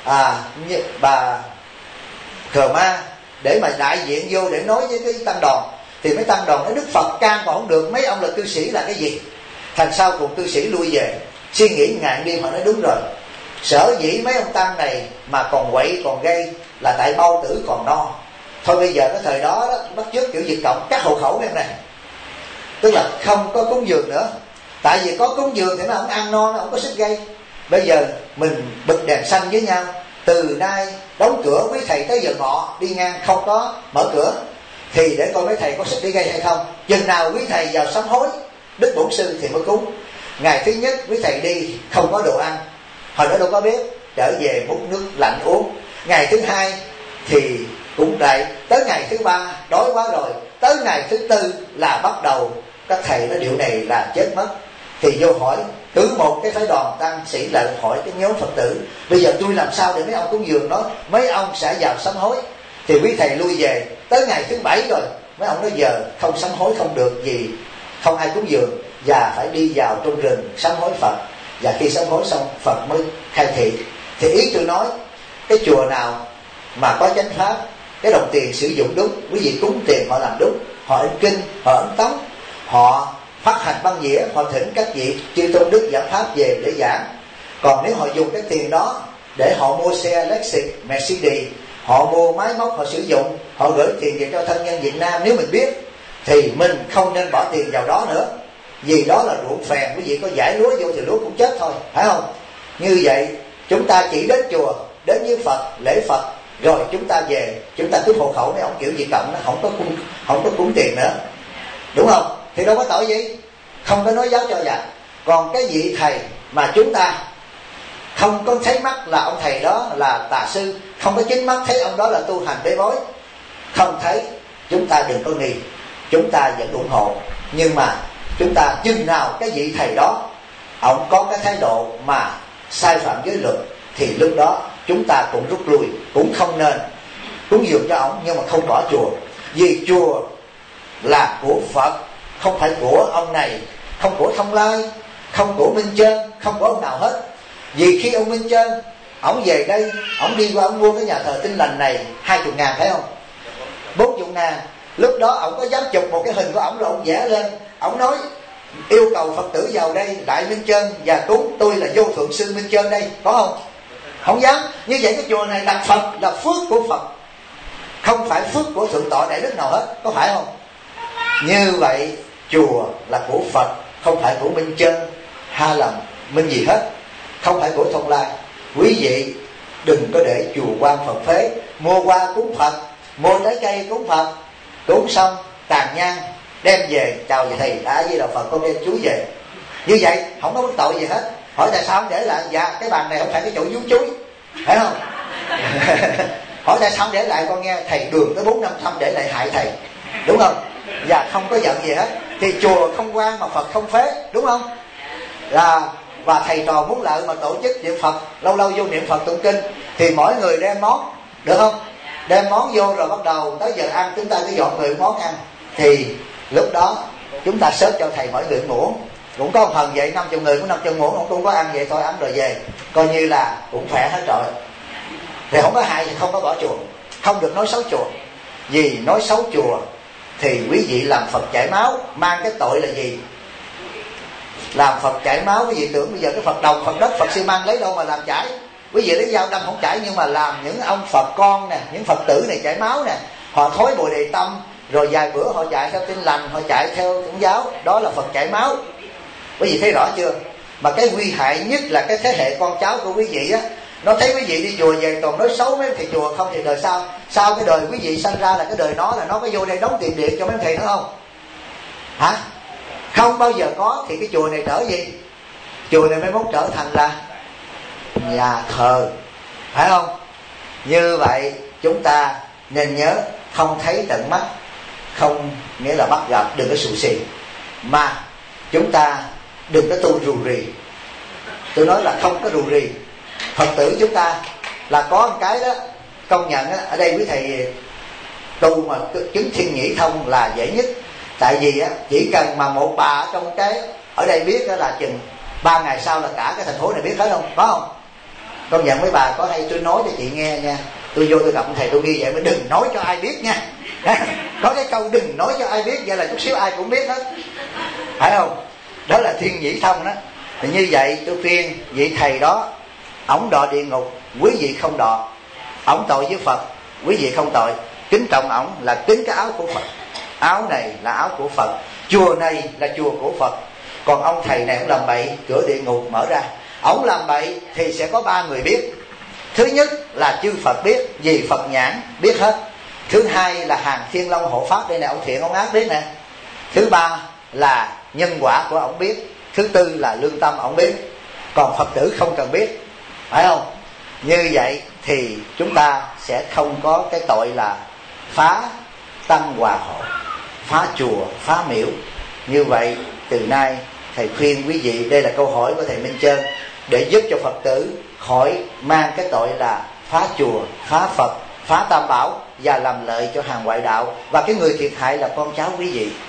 B: bà Khờ Ma, để mà đại diện vô để nói với cái tăng đoàn. Thì mấy tăng đoàn nói Đức Phật can còn không được, mấy ông là cư sĩ là cái gì? Thành sau cùng cư sĩ lui về, suy nghĩ ngàn đêm, họ nói đúng rồi, sở dĩ mấy ông tăng này mà còn quậy còn gây là tại bao tử còn no. Thôi bây giờ cái thời đó, bắt chước kiểu Việt Cộng cắt hộ khẩu em này, tức là không có cúng dường nữa. Tại vì có cúng dường thì nó không ăn no, nó không có sức gây. Bây giờ mình bật đèn xanh với nhau, từ nay đóng cửa, quý thầy tới giờ ngọ đi ngang không có mở cửa, thì để coi mấy thầy có sức đi gây hay không. Chừng nào quý thầy vào sám hối Đức Bổn Sư thì mới cúng. Ngày thứ nhất quý thầy đi không có đồ ăn, hồi đó đâu có biết, trở về múc nước lạnh uống. Ngày thứ hai thì cũng vậy, tới ngày thứ ba đói quá rồi, tới ngày thứ tư là bắt đầu các thầy nói điệu này là chết mất. Thì vô hỏi cứ một cái phái đoàn tăng sĩ lại hỏi cái nhóm Phật tử, bây giờ tôi làm sao để mấy ông cúng dường? Nói mấy ông sẽ vào sám hối. Thì quý thầy lui về, tới ngày thứ 7 rồi mấy ông nói giờ không sám hối không được, vì không ai cúng dường, và phải đi vào trong rừng sám hối Phật. Và khi sám hối xong Phật mới khai thị. Thì ý tôi nói, cái chùa nào mà có chánh pháp, cái đồng tiền sử dụng đúng, quý vị cúng tiền họ làm đúng, họ in kinh, họ ấn tống, họ phát hành băng dĩa, họ thỉnh các vị chư tôn đức giảng pháp về để giảng. Còn nếu họ dùng cái tiền đó để họ mua xe Lexus, Mercedes, họ mua máy móc họ sử dụng, họ gửi tiền về cho thân nhân Việt Nam, nếu mình biết thì mình không nên bỏ tiền vào đó nữa, vì đó là ruộng phèn. Quý vị có giải lúa vô thì lúa cũng chết thôi, phải không? Như vậy chúng ta chỉ đến chùa, đến với Phật, lễ Phật, rồi chúng ta về, chúng ta cướp hộ khẩu, mấy ông kiểu gì cộng nó không có cúng tiền nữa, đúng không? Thì đâu có tội gì, không có nói giáo cho dạy. Còn cái vị thầy mà chúng ta không có thấy mắt là ông thầy đó là tà sư, không có chính mắt thấy ông đó là tu hành bế bối, không thấy, chúng ta đừng có nghi, chúng ta vẫn ủng hộ. Nhưng mà chúng ta chừng nào cái vị thầy đó ông có cái thái độ mà sai phạm giới luật thì lúc đó chúng ta cũng rút lui, cũng không nên cúng dường cho ông, nhưng mà không bỏ chùa. Vì chùa là của Phật, không phải của ông này, không của Thông Lai, không của Minh Chơn, không của ông nào hết. Vì khi ông Minh Chơn ông về đây, ông đi qua ông mua cái nhà thờ Tin Lành này 20.000 thấy không, 40.000. Lúc đó ông có dám chụp một cái hình của ông rồi ông vẽ lên, ông nói yêu cầu Phật tử vào đây lại Minh Chơn và cúng tôi là vô thượng sư Minh Chơn đây, có không? Không dám. Như vậy cái chùa này đặt Phật là phước của Phật, không phải phước của thượng tọa đại đức nào hết, có phải không? Như vậy chùa là của Phật, không phải của Minh Chơn hay là Minh gì hết, không phải của Thông Lai. Quý vị đừng có để chùa quan Phật phế, mua hoa cúng Phật, mua trái cây cúng Phật, cúng xong tàn nhang đem về chào thầy đã với đạo Phật, con đem chuối về. Như vậy không có bất tội gì hết. Hỏi tại sao không để lại? Dạ cái bàn này không phải cái chỗ vú chuối, phải không? Hỏi tại sao không để lại? Con nghe thầy đường tới 4-500 để lại hại thầy, đúng không? Và không có giận gì hết. Thì chùa không quan mà Phật không phế, đúng không? Và thầy trò muốn lợi mà tổ chức niệm Phật, lâu lâu vô niệm Phật tụng kinh, thì mỗi người đem món, được không? Đem món vô rồi bắt đầu tới giờ ăn chúng ta cứ dọn người món ăn. Thì lúc đó chúng ta xếp cho thầy mỗi người muỗng, cũng có một phần vậy, 50 người cũng 50 muỗng, cũng có ăn vậy thôi, ăn rồi về, coi như là cũng khỏe hết rồi. Thì không có hại thì không có bỏ chùa, không được nói xấu chùa. Vì nói xấu chùa thì quý vị làm Phật chảy máu, mang cái tội là gì? Làm Phật chảy máu. Quý vị tưởng bây giờ cái Phật đồng, Phật đất, Phật xi măng lấy đâu mà làm chảy? Quý vị lấy dao đâm không chảy, nhưng mà làm những ông Phật con nè, những Phật tử này chảy máu nè, họ thối Bồ Đề Tâm, rồi vài bữa họ chạy theo Tin Lành, họ chạy theo Tôn giáo, đó là Phật chảy máu. Quý vị thấy rõ chưa? Mà cái nguy hại nhất là cái thế hệ con cháu của quý vị á, nó thấy quý vị đi chùa về toàn nói xấu mấy thầy chùa không, thì đời sau cái đời quý vị sanh ra là cái đời nó có vô đây đóng tiền điện cho mấy thầy nữa không? Hả? Không bao giờ có. Thì cái chùa này trở gì? Chùa này mới mốt trở thành là nhà thờ, phải không? Như vậy chúng ta nên nhớ, không thấy tận mắt không nghĩa là bắt gặp, đừng có xù xì, mà chúng ta đừng có tu rù rì. Tôi nói là không có rù rì. Phật tử chúng ta là có một cái đó công nhận á, ở đây quý thầy tu mà chứng thiên nhĩ thông là dễ nhất. Tại vì á, chỉ cần mà một bà trong cái ở đây biết đó là chừng 3 ngày sau là cả cái thành phố này biết hết, không? Có không? Công nhận mấy bà có hay tôi nói cho chị nghe nha, tôi vô tôi gặp thầy tôi ghi vậy mà đừng nói cho ai biết nha. Có cái câu đừng nói cho ai biết, vậy là chút xíu ai cũng biết hết, phải không? Đó là thiên nhĩ thông đó. Thì như vậy tôi khuyên vị thầy đó, ổng đọa địa ngục, quý vị không đọa. Ổng tội với Phật, quý vị không tội. Kính trọng ổng là kính cái áo của Phật. Áo này là áo của Phật, chùa này là chùa của Phật. Còn ông thầy này ông làm bậy, cửa địa ngục mở ra. Ông làm bậy thì sẽ có 3 người biết. Thứ nhất là chư Phật biết, vì Phật nhãn biết hết. Thứ hai là hàng thiên long hộ pháp, đây nè, ông thiện ông ác biết nè. Thứ ba là nhân quả của ông biết. Thứ tư là lương tâm ông biết. Còn Phật tử không cần biết, phải không? Như vậy thì chúng ta sẽ không có cái tội là phá tăng hòa hội, phá chùa, phá miễu. Như vậy từ nay thầy khuyên quý vị, đây là câu hỏi của thầy Minh Chơn, để giúp cho Phật tử khỏi mang cái tội là phá chùa, phá Phật, phá Tam Bảo và làm lợi cho hàng ngoại đạo. Và cái người thiệt hại là con cháu quý vị.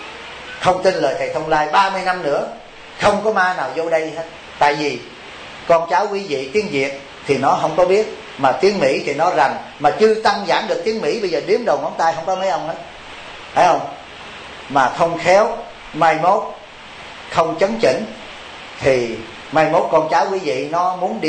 B: Không tin lời thầy Thông Lai, 30 năm nữa không có ma nào vô đây hết. Tại vì con cháu quý vị tiếng Việt thì nó không có biết, mà tiếng Mỹ thì nó rành. Mà chư tăng giảng được tiếng Mỹ bây giờ đếm đầu ngón tay không có mấy ông hết, phải không? Mà không khéo, mai mốt không chấn chỉnh thì mai mốt con cháu quý vị nó muốn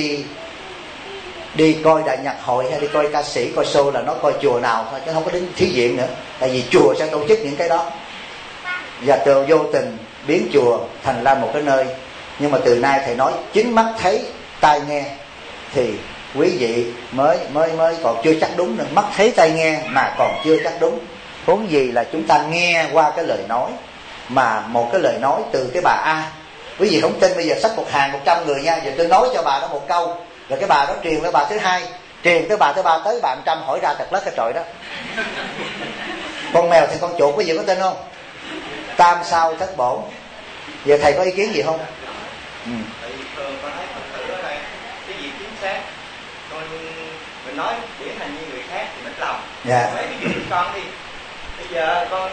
B: đi coi đại nhạc hội hay đi coi ca sĩ, coi show là nó coi chùa nào thôi, chứ không có đến thí viện nữa. Tại vì chùa sẽ tổ chức những cái đó, và từ vô tình biến chùa thành ra một cái nơi. Nhưng mà từ nay thầy nói chính mắt thấy tai nghe thì quý vị mới còn chưa chắc đúng nữa, mắt thấy tai nghe mà còn chưa chắc đúng, huống gì là chúng ta nghe qua cái lời nói, mà một cái lời nói từ cái bà A. Quý vị không tin, bây giờ xách một hàng 100 người nha, giờ tôi nói cho bà đó một câu, rồi cái bà đó truyền với bà thứ hai, truyền tới bà thứ ba, tới bà 100 hỏi ra thật lất cái trời đó. Con mèo thì con chuột, quý vị có tin không? Tam sao thất bổn. Giờ thầy có ý kiến gì không?
C: Tại vì thường con thấy Phật tử ở đây cái gì chính xác, mình nói điển hình như người khác thì mất lòng.
B: Dạ.
C: Mấy ví dụ con đi, bây giờ con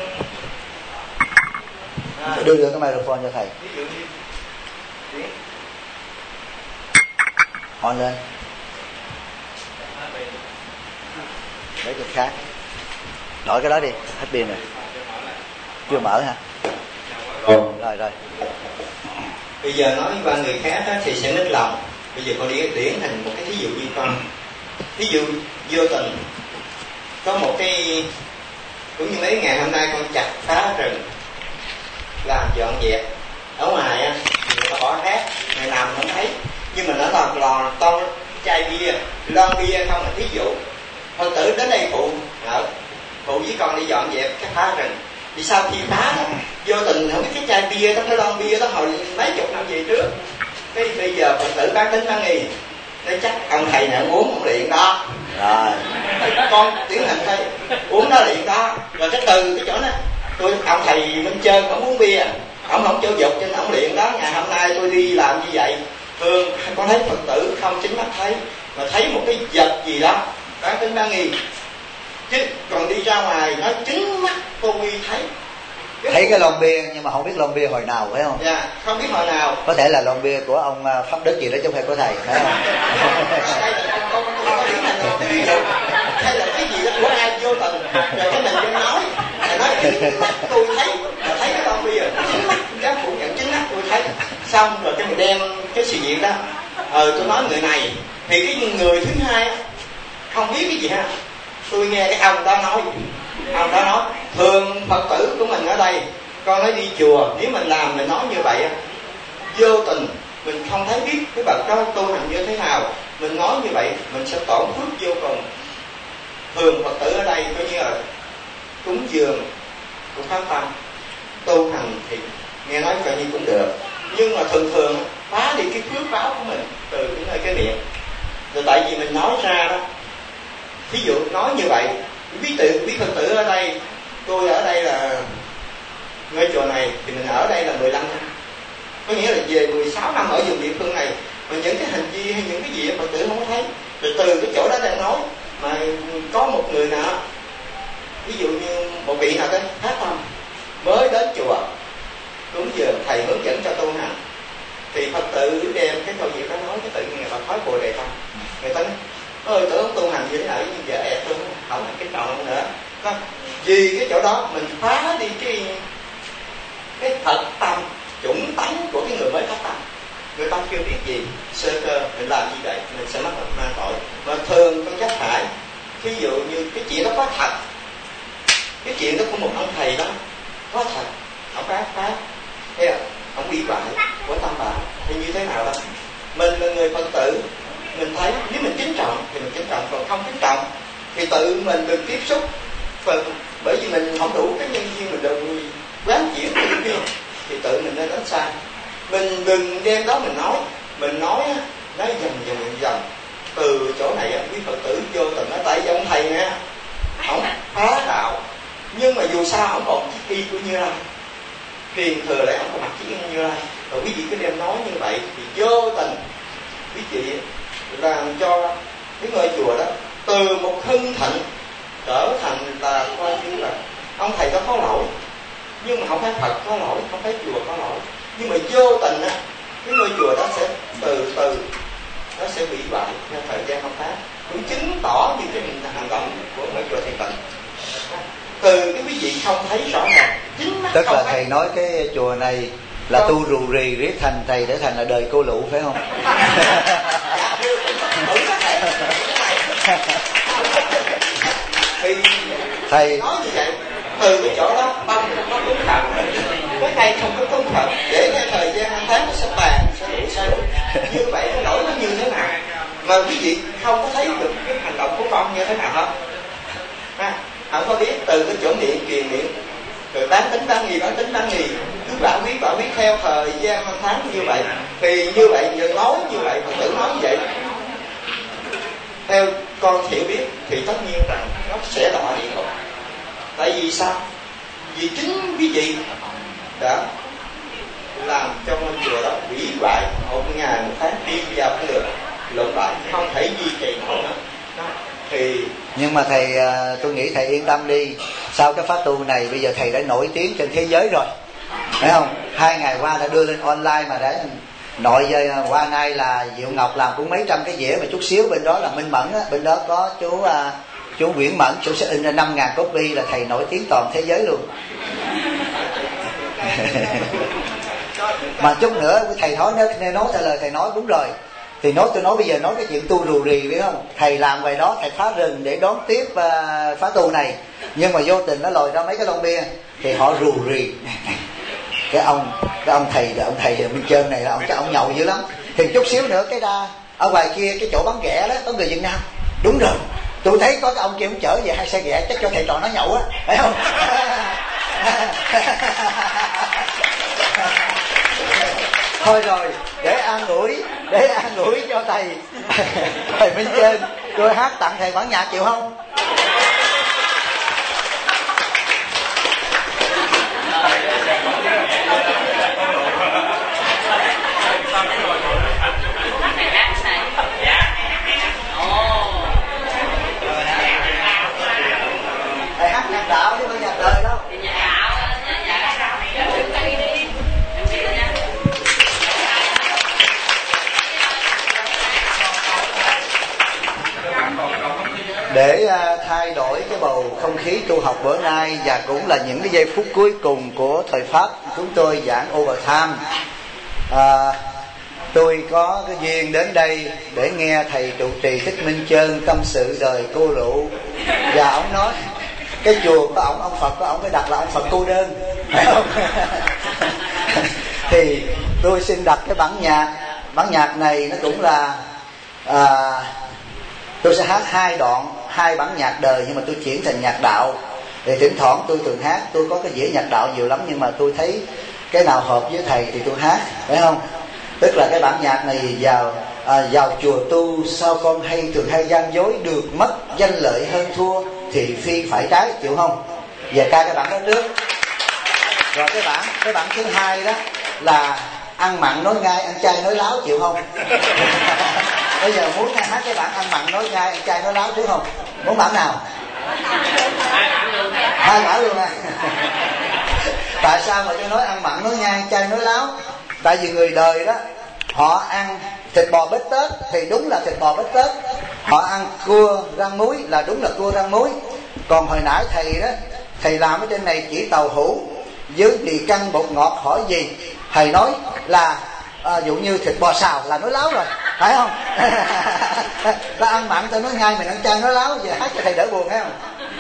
B: đưa cái microphone cho thầy.
C: Ví dụ như điển
B: On lên lấy cái khác, đổi cái đó đi, hết pin rồi. Chưa mở hả? Rồi.
C: Bây giờ nói qua người khác đó, thì sẽ nức lòng. Bây giờ con điển thành một cái thí dụ như con, ví dụ vô tình có một cái, cũng như mấy ngày hôm nay con chặt phá rừng làm dọn dẹp ở ngoài á, người ta bỏ rác ngày nào mình không thấy, nhưng mà nó làm lò to chai bia, lon bia không là thí dụ. Phật tử đến đây phụ với con đi dọn dẹp cái phá rừng. Vì sao khi phá đó, vô tình không biết cái chai bia đó, cái lon bia đó hồi mấy chục năm về trước, cái bây giờ Phật tử bán tính bán nghi, nói chắc ông thầy này uống ông luyện đó, rồi con tiến hành thôi uống đó luyện đó, rồi cái từ cái chỗ đó ông thầy Minh Trơn ông uống bia, ông không cho dục cho nên ông luyện đó. Ngày hôm nay tôi đi làm như vậy, thường con thấy Phật tử không chính mắt thấy, mà thấy một cái vật gì đó bán tính bán nghi, chứ còn đi ra ngoài nói chính mắt tôi thấy
B: cái lon bia, nhưng mà không biết lon bia hồi nào, phải không?
C: Dạ, không biết hồi nào.
B: Có thể là lon bia của ông Pháp Đức gì đó chứ không phải của thầy, phải không?
C: Hay là cái gì đó của ai vô tình, rồi cái mình cho nói chính mắt tôi thấy, là thấy cái lon bia, chính mắt các phụ nhận chính mắt tôi thấy. Xong rồi cái mình đem cái sự việc đó, tôi nói người này, thì cái người thứ hai không biết cái gì ha, tôi nghe cái ông đó nói thường Phật tử của mình ở đây, con nói đi chùa, nếu mình làm mình nói như vậy, vô tình mình không thấy biết cái bậc đó tu hành như thế nào, mình nói như vậy mình sẽ tổn phước vô cùng. Thường Phật tử ở đây coi như là cúng dường cũng phát tâm, tu hành thì nghe nói coi như cũng được, nhưng mà thường phá đi cái phước báo của mình từ cái nơi cái miệng. Rồi tại vì mình nói ra đó, ví dụ nói như vậy, biết Phật tử ở đây, tôi ở đây là ngôi chùa này thì mình ở đây là 15 năm, có nghĩa là về 16 năm ở vùng địa phương này, mà những cái hành vi hay những cái gì Phật tử không có thấy. Rồi từ cái chỗ đó đang nói mà có một người nào, ví dụ như một vị nào đó phát tâm mới đến chùa cúng dường, thầy hướng dẫn cho tu hành, thì Phật tử đem cái câu việc đó nói, cái tự nhiên người ta thoái bồ đề tâm, người ta nói tưởng ông tu hành như thế nào, như vợ ẹt tôi không là cái tròn nữa. Vì cái chỗ đó mình phá đi cái thật tâm chủng tánh của cái người mới phát tâm, người ta chưa biết gì, sơ cơ mình làm như vậy mình sẽ mắc mang tội. Mà thường con chắc phải, ví dụ như cái chuyện đó có thật, cái chuyện đó của một ông thầy đó có thật, ông phá thấy không, ông bị bại của tâm bạn thì như thế nào đó. Mình là người Phật tử, mình thấy nếu mình kính trọng thì mình kính trọng, còn không kính trọng thì tự mình đừng tiếp xúc, bởi vì mình không đủ cái nhân duyên, mình đừng quán chuyển cái nhân duyên thì tự mình nên đánh sai. Mình đừng đem đó mình nói dần từ chỗ này quý Phật tử vô tình nói tại vì ông thầy nè, ông phá đạo, nhưng mà dù sao ông còn chiếc y của Như Lai, truyền thừa lại ông có mặt chiếc y Như Lai, rồi quý vị cứ đem nói như vậy thì vô tình quý vị làm cho cái ngôi chùa đó từ một hưng thịnh trở thành là coi như là ông thầy đó có lỗi, nhưng mà không phải Phật có lỗi, không phải chùa có lỗi, nhưng mà vô tình á cái ngôi chùa đó sẽ từ nó sẽ bị bại theo thời gian không phát, cũng chứng tỏ như cái hành động của ngôi chùa Thiền Tịnh. Từ cái quý vị không thấy rõ ràng, chính mắt
B: tức
C: không
B: là
C: thấy.
B: thầy nói cái chùa này là tu rù rì riết thành thầy để thành là đời cô lụ, phải không?
C: Thì
B: thầy
C: nói như vậy, từ cái chỗ đó tâm không có cúng phật, cái này không có cúng phật, để cái thời gian năm tháng nó sẽ bàn sẽ đủ sai, như vậy cái lỗi nó như thế nào? mà quý vị không có thấy được cái hành động của con như thế nào hết. Không có biết từ cái chỗ niệm truyền niệm, rồi bán tính bán nghi, cứ bảo quyết theo thời gian năm tháng như vậy, thì như vậy giờ nói như vậy, Phật tử nói như vậy, theo con hiểu biết thì tất nhiên rằng nó sẽ đọa địa ngục. Tại vì sao? Vì chính quý vị đã làm cho ngôi chùa đó hủy hoại, một ngày một tháng đi vào cái đường lộn bại, không thể duy trì nổi nữa. Thì
B: nhưng mà thầy, tôi nghĩ thầy yên tâm đi, sau cái khóa tu này bây giờ thầy đã nổi tiếng trên thế giới rồi, phải không? 2 ngày qua đã đưa lên online mà đã nội qua nay là Diệu Ngọc làm cũng mấy trăm cái dĩa, mà chút xíu bên đó là Minh Mẫn á, bên đó có chú Nguyễn Mẫn, chú sẽ in ra 5.000 copy, là thầy nổi tiếng toàn thế giới luôn. Mà chút nữa thầy nói trả lời thầy nói đúng rồi. Thì tôi nói bây giờ nói cái chuyện tu rù rì, biết không? Thầy làm về đó, thầy phá rừng để đón tiếp phá tu này, nhưng mà vô tình nó lòi ra mấy cái lon bia thì họ rù rì. Cái ông thầy Minh Trơn này là ông nhậu dữ lắm. Thì chút xíu nữa cái ra ở ngoài kia cái chỗ bán ghẹ đó có người Việt Nam, đúng rồi, tôi thấy có cái ông kia ông chở về 2 xe ghẹ, chắc cho thầy trò nó nhậu á, phải không? Thôi rồi, để an ủi cho thầy Minh Trơn, tôi hát tặng thầy bản nhạc chịu không? Thầy hát nhạc đạo chứ không nhạc đời đâu. Để thay đổi cái bầu không khí tu học bữa nay, và cũng là những cái giây phút cuối cùng của thời Pháp, chúng tôi giảng overtime. Tôi có cái duyên đến đây để nghe thầy trụ trì Thích Minh Trơn tâm sự đời cô lụ, và ông nói cái chùa của ông Phật của ông phải đặt là ông Phật cô đơn, phải không? Thì tôi xin đặt cái bản nhạc này, nó cũng là tôi sẽ hát 2 đoạn, 2 bản nhạc đời, nhưng mà tôi chuyển thành nhạc đạo. Thì thỉnh thoảng tôi thường hát, tôi có cái dĩa nhạc đạo nhiều lắm, nhưng mà tôi thấy cái nào hợp với thầy thì tôi hát, phải không? Tức là cái bản nhạc này vào chùa tu sao con thường hay gian dối, được mất danh lợi hơn thua thì phi phải trái, chịu không? Về ca cái bản đó trước. Rồi cái bản thứ 2 đó là ăn mặn nói ngai, ăn chay nói láo, chịu không? Bây giờ muốn hát cái bản ăn mặn nói ngai, ăn chay nói láo trước không? Muốn bản nào? 2 bản luôn à? Tại sao mà tôi nói ăn mặn nói ngai, ăn chay nói láo? Tại vì người đời đó họ ăn thịt bò bít tết thì đúng là thịt bò bít tết, họ ăn cua rang muối là đúng là cua rang muối. Còn hồi nãy thầy đó, thầy làm ở trên này chỉ tàu hũ với mì căng bột ngọt, hỏi gì thầy nói là dụ như thịt bò xào là nói láo rồi, phải không? Ta ăn mặn ta nói ngay, mình ăn chay nói láo. Giờ hát cho thầy đỡ buồn, thấy không?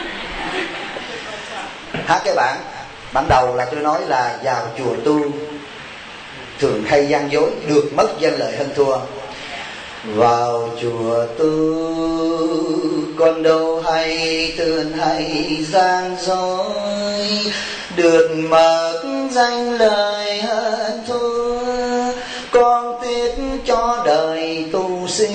B: Hát cái bản đầu là tôi nói là vào chùa tu thường hay gian dối, được mất danh lợi hơn thua. Vào chùa tu con đâu hay thường hay gian dối, được mất danh lợi hơn thua. Con tiếc cho đời tu sĩ,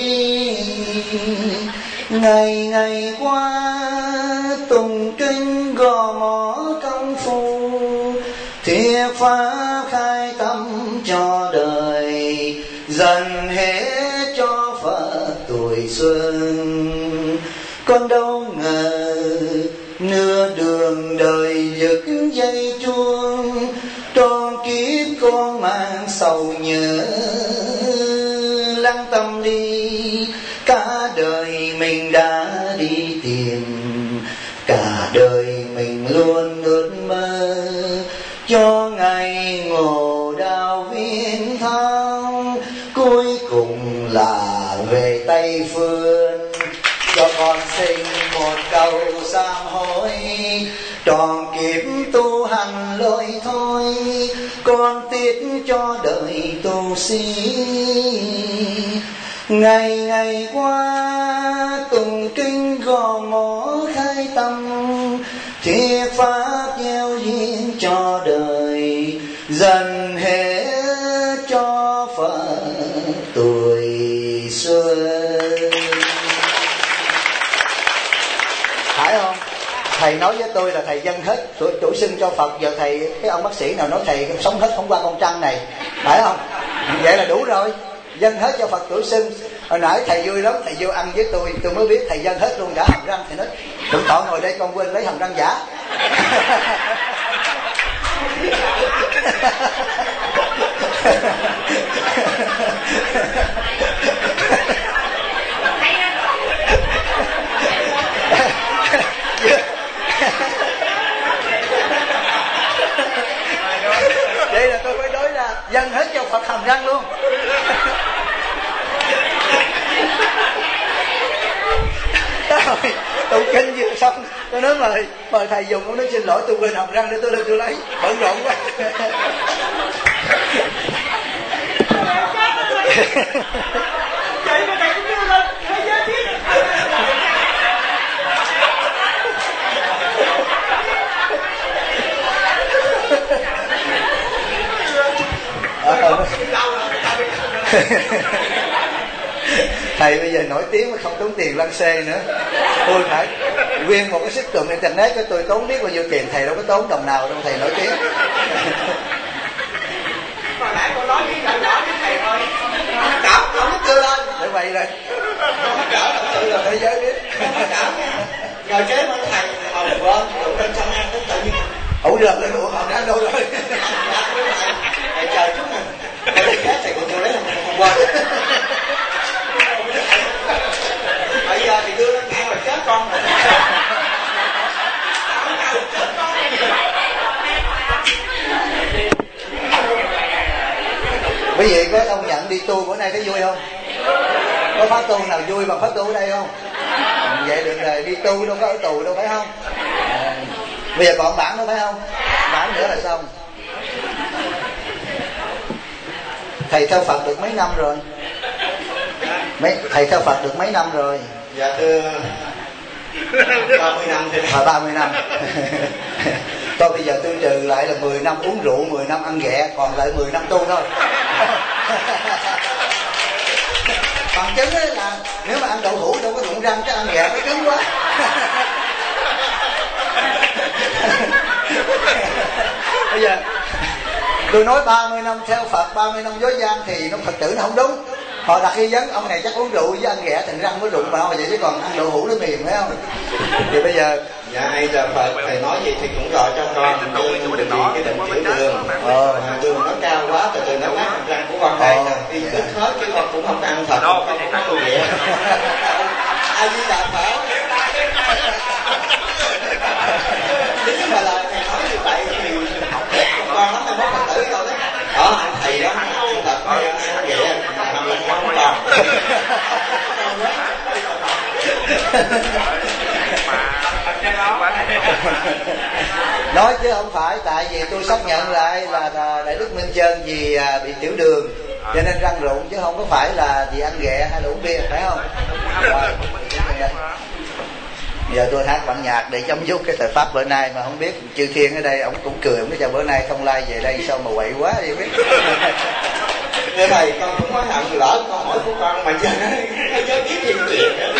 B: ngày ngày qua tụng kinh gò mỏ công phu, thiết phá khai tâm cho đời, dần hết cho Phật tuổi xuân. Con đâu ngờ nửa đường đời giật dây chuông, tròn kiếp con mang sầu nhớ. Lắng tâm đi, cả đời mình đã đi tìm, cả đời mình luôn ước mơ cho ngày ngộ đạo viên thắng, cuối cùng là về Tây Phương. Cho con xin một câu sám hối, tròn kiếp tu hành lỗi thôi, con tiếc cho đời tu sĩ. Ngày ngày qua tùng trinh gò mỏ khai tâm, thiết pháp gieo duyên cho đời, dần hệ cho Phật tuổi xuân. Phải không? Thầy nói với tôi là thầy dâng hết tuổi sinh cho Phật. Giờ thầy, cái ông bác sĩ nào nói thầy sống hết không qua con trăng này, phải không? Vậy là đủ rồi. Dâng hết cho Phật tuổi sinh. Hồi nãy thầy vui lắm, thầy vô ăn với tôi mới biết thầy dâng hết luôn cả hàm răng. Thầy nói đừng tội ngồi đây con quên lấy hàm răng giả. Vậy là tôi mới nói ra dâng hết cho Phật hàm răng luôn. Rồi tụng kinh vừa xong tôi nói mời thầy dùng, ông nói xin lỗi tôi quên hàm răng để tôi lên tôi lấy, bận rộn quá.
D: Vậy mà thầy cũng đưa lên thế giới biết.
B: Thầy bây giờ nổi tiếng mà không tốn tiền lăn xe nữa. Tôi phải nguyên một cái sức tượng internet cho tôi tốn biết bao nhiêu tiền, thầy đâu có tốn đồng nào đâu, thầy nổi tiếng.
D: Hồi nãy con nói với thầy nói với thầy thôi, cỡ không có lên
B: để quay lên
D: cỡ thật sự là
B: thế giới biết.
D: cỡ nhờ chế với thầy hồi quên tụng kinh xong ăn cũng tự nhiên
B: ủa được lên ủa họ đã đâu rồi.
D: thầy chờ chút mình thầy đi khác thầy còn vô lấy không quên. Bây giờ thì đưa lên nghe rồi chết con rồi.
B: Quý vị có công nhận đi tu bữa nay thấy vui không? Có pháp tu nào vui bằng pháp tu ở đây không? Vậy được rồi, đi tu đâu có ở tù đâu, phải không? Bây giờ còn bản đâu, phải không? Bản nữa là xong. Thầy theo Phật được mấy năm rồi? Thầy theo Phật được mấy năm rồi?
C: Dạ thưa 30 năm thì
B: 30 năm. Thôi bây giờ tôi trừ lại là 10 năm uống rượu, 10 năm ăn ghẹ, còn lại 10 năm tu thôi. Bằng chứng ấy là nếu mà ăn đậu hũ đâu có rụng răng, cái ăn ghẹ nó cứng quá. Bây giờ tôi nói 30 năm theo Phật, 30 năm dối gian thì nó Phật tử nó không đúng. Họ đặt nghi vấn ông này chắc uống rượu với ăn ghẹ thành răng mới rụng vào vậy, chứ còn ăn đậu hũ nó mềm, phải không? Thì bây giờ
C: dạ hay là Phật thầy nói gì thì cũng gọi cho con đừng vì cái định tiểu đường đường nó cao quá từ nó nát răng của con thầy đi đứt hết chứ con cũng không ăn thật, không có ăn ghẹ.
B: ai đi đạp phải
C: Nếu mà lời thầy nói như vậy thì con lắm, mai mốt Phật tử đâu đấy đó anh thầy đó ăn thật ăn ghẹ làm là không còn.
B: nói chứ không phải, tại vì tôi xác nhận lại là Đại Đức Minh Chân vì bị tiểu đường cho nên răng rụng, chứ không có phải là vì ăn ghẹ hay là uống bia, phải không? Rồi. Giờ tôi hát bản nhạc để chấm dứt cái thời pháp bữa nay, mà không biết Chư Thiên ở đây ổng cũng cười, ổng nói chào bữa nay không lai về đây sao mà quậy quá đi biết.
C: Thế thầy con cũng hối hận lỡ con hỏi của con mà giờ nó nhớ biết gì chuyện nữa.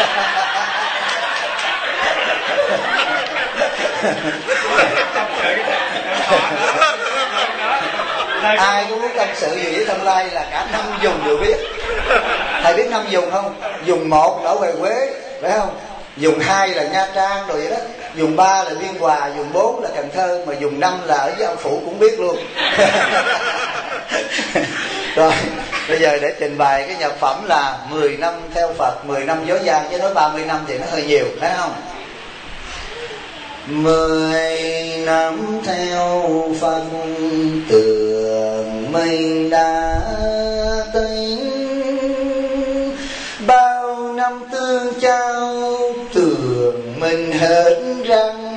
B: Ai cũng muốn tâm sự gì với Thông Lai là cả năm dùng đều biết. Thầy biết năm dùng không? Dùng 1 là ở Huế Quế, phải không? Dùng 2 là Nha Trang rồi vậy đó. Dùng 3 là Biên Hòa, dùng 4 là Cần Thơ, mà dùng 5 là ở với ông Phụ cũng biết luôn. Rồi bây giờ để trình bày cái nhập phẩm là 10 năm theo Phật, 10 năm dối gian, chứ nói 30 năm thì nó hơi nhiều, phải không? 10 năm theo Phật tường mình đã tính, bao năm tương trao tường mình hết răng,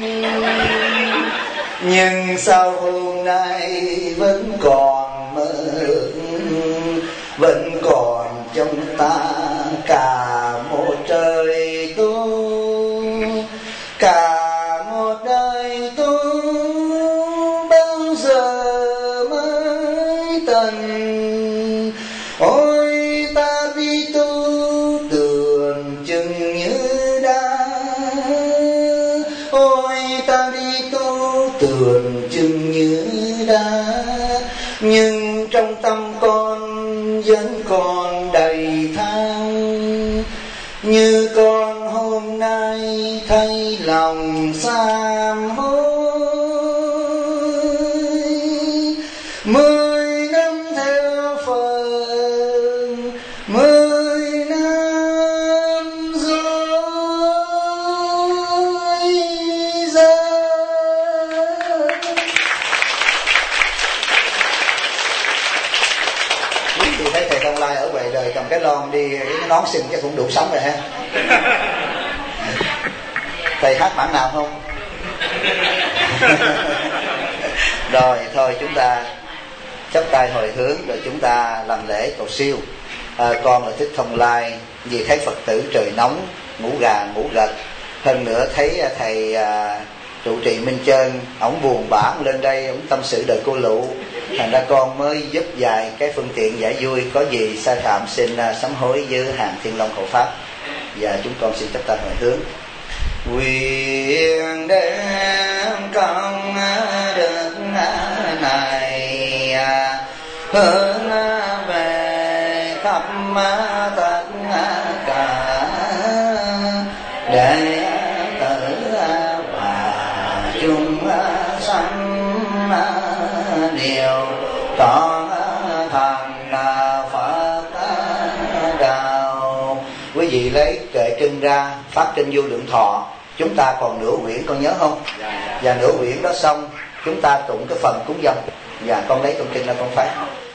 B: nhưng sao hôm nay vẫn còn mơ ước, vẫn còn chúng ta cả một trời tu, cả một đời tu bao giờ mới tận. Ôi ta đi tu tưởng chừng như đã, ôi ta đi tu tưởng chừng như đã, nhưng trong tâm con vẫn còn đầy than. Như con hôm nay thấy lòng sám hối, 10 năm theo Phật, 10 năm dối gian. Quý vị thấy thầy Đông Lai ở ngoài đời cầm cái lon đi, cái nón xinh chắc cũng đủ sống rồi ha. Thầy hát bản nào không? Rồi thôi chúng ta chắp tay hồi hướng rồi chúng ta làm lễ cầu siêu. Con là Thích Thông Lai, vì thấy Phật tử trời nóng ngủ gà ngủ gật, hơn nữa thấy thầy trụ trì Minh Trơn ổng buồn bã lên đây ổng tâm sự đời cô lụ, thành ra con mới giúp vài cái phương tiện giải vui, có gì sai phạm xin sám hối với hàng Thiên Long Hộ Pháp. Và chúng con xin chắp tay hồi hướng. Nguyện đem công đức này hướng về khắp tất cả đệ tử và chúng sanh đều trọn thành Phật đạo. Quý vị lấy kệ kinh ra phát kinh Vô Lượng Thọ, chúng ta còn nửa quyển con nhớ không? Và nửa quyển đó xong chúng ta tụng cái phần cúng dâng, và con lấy tụng kinh là con phát.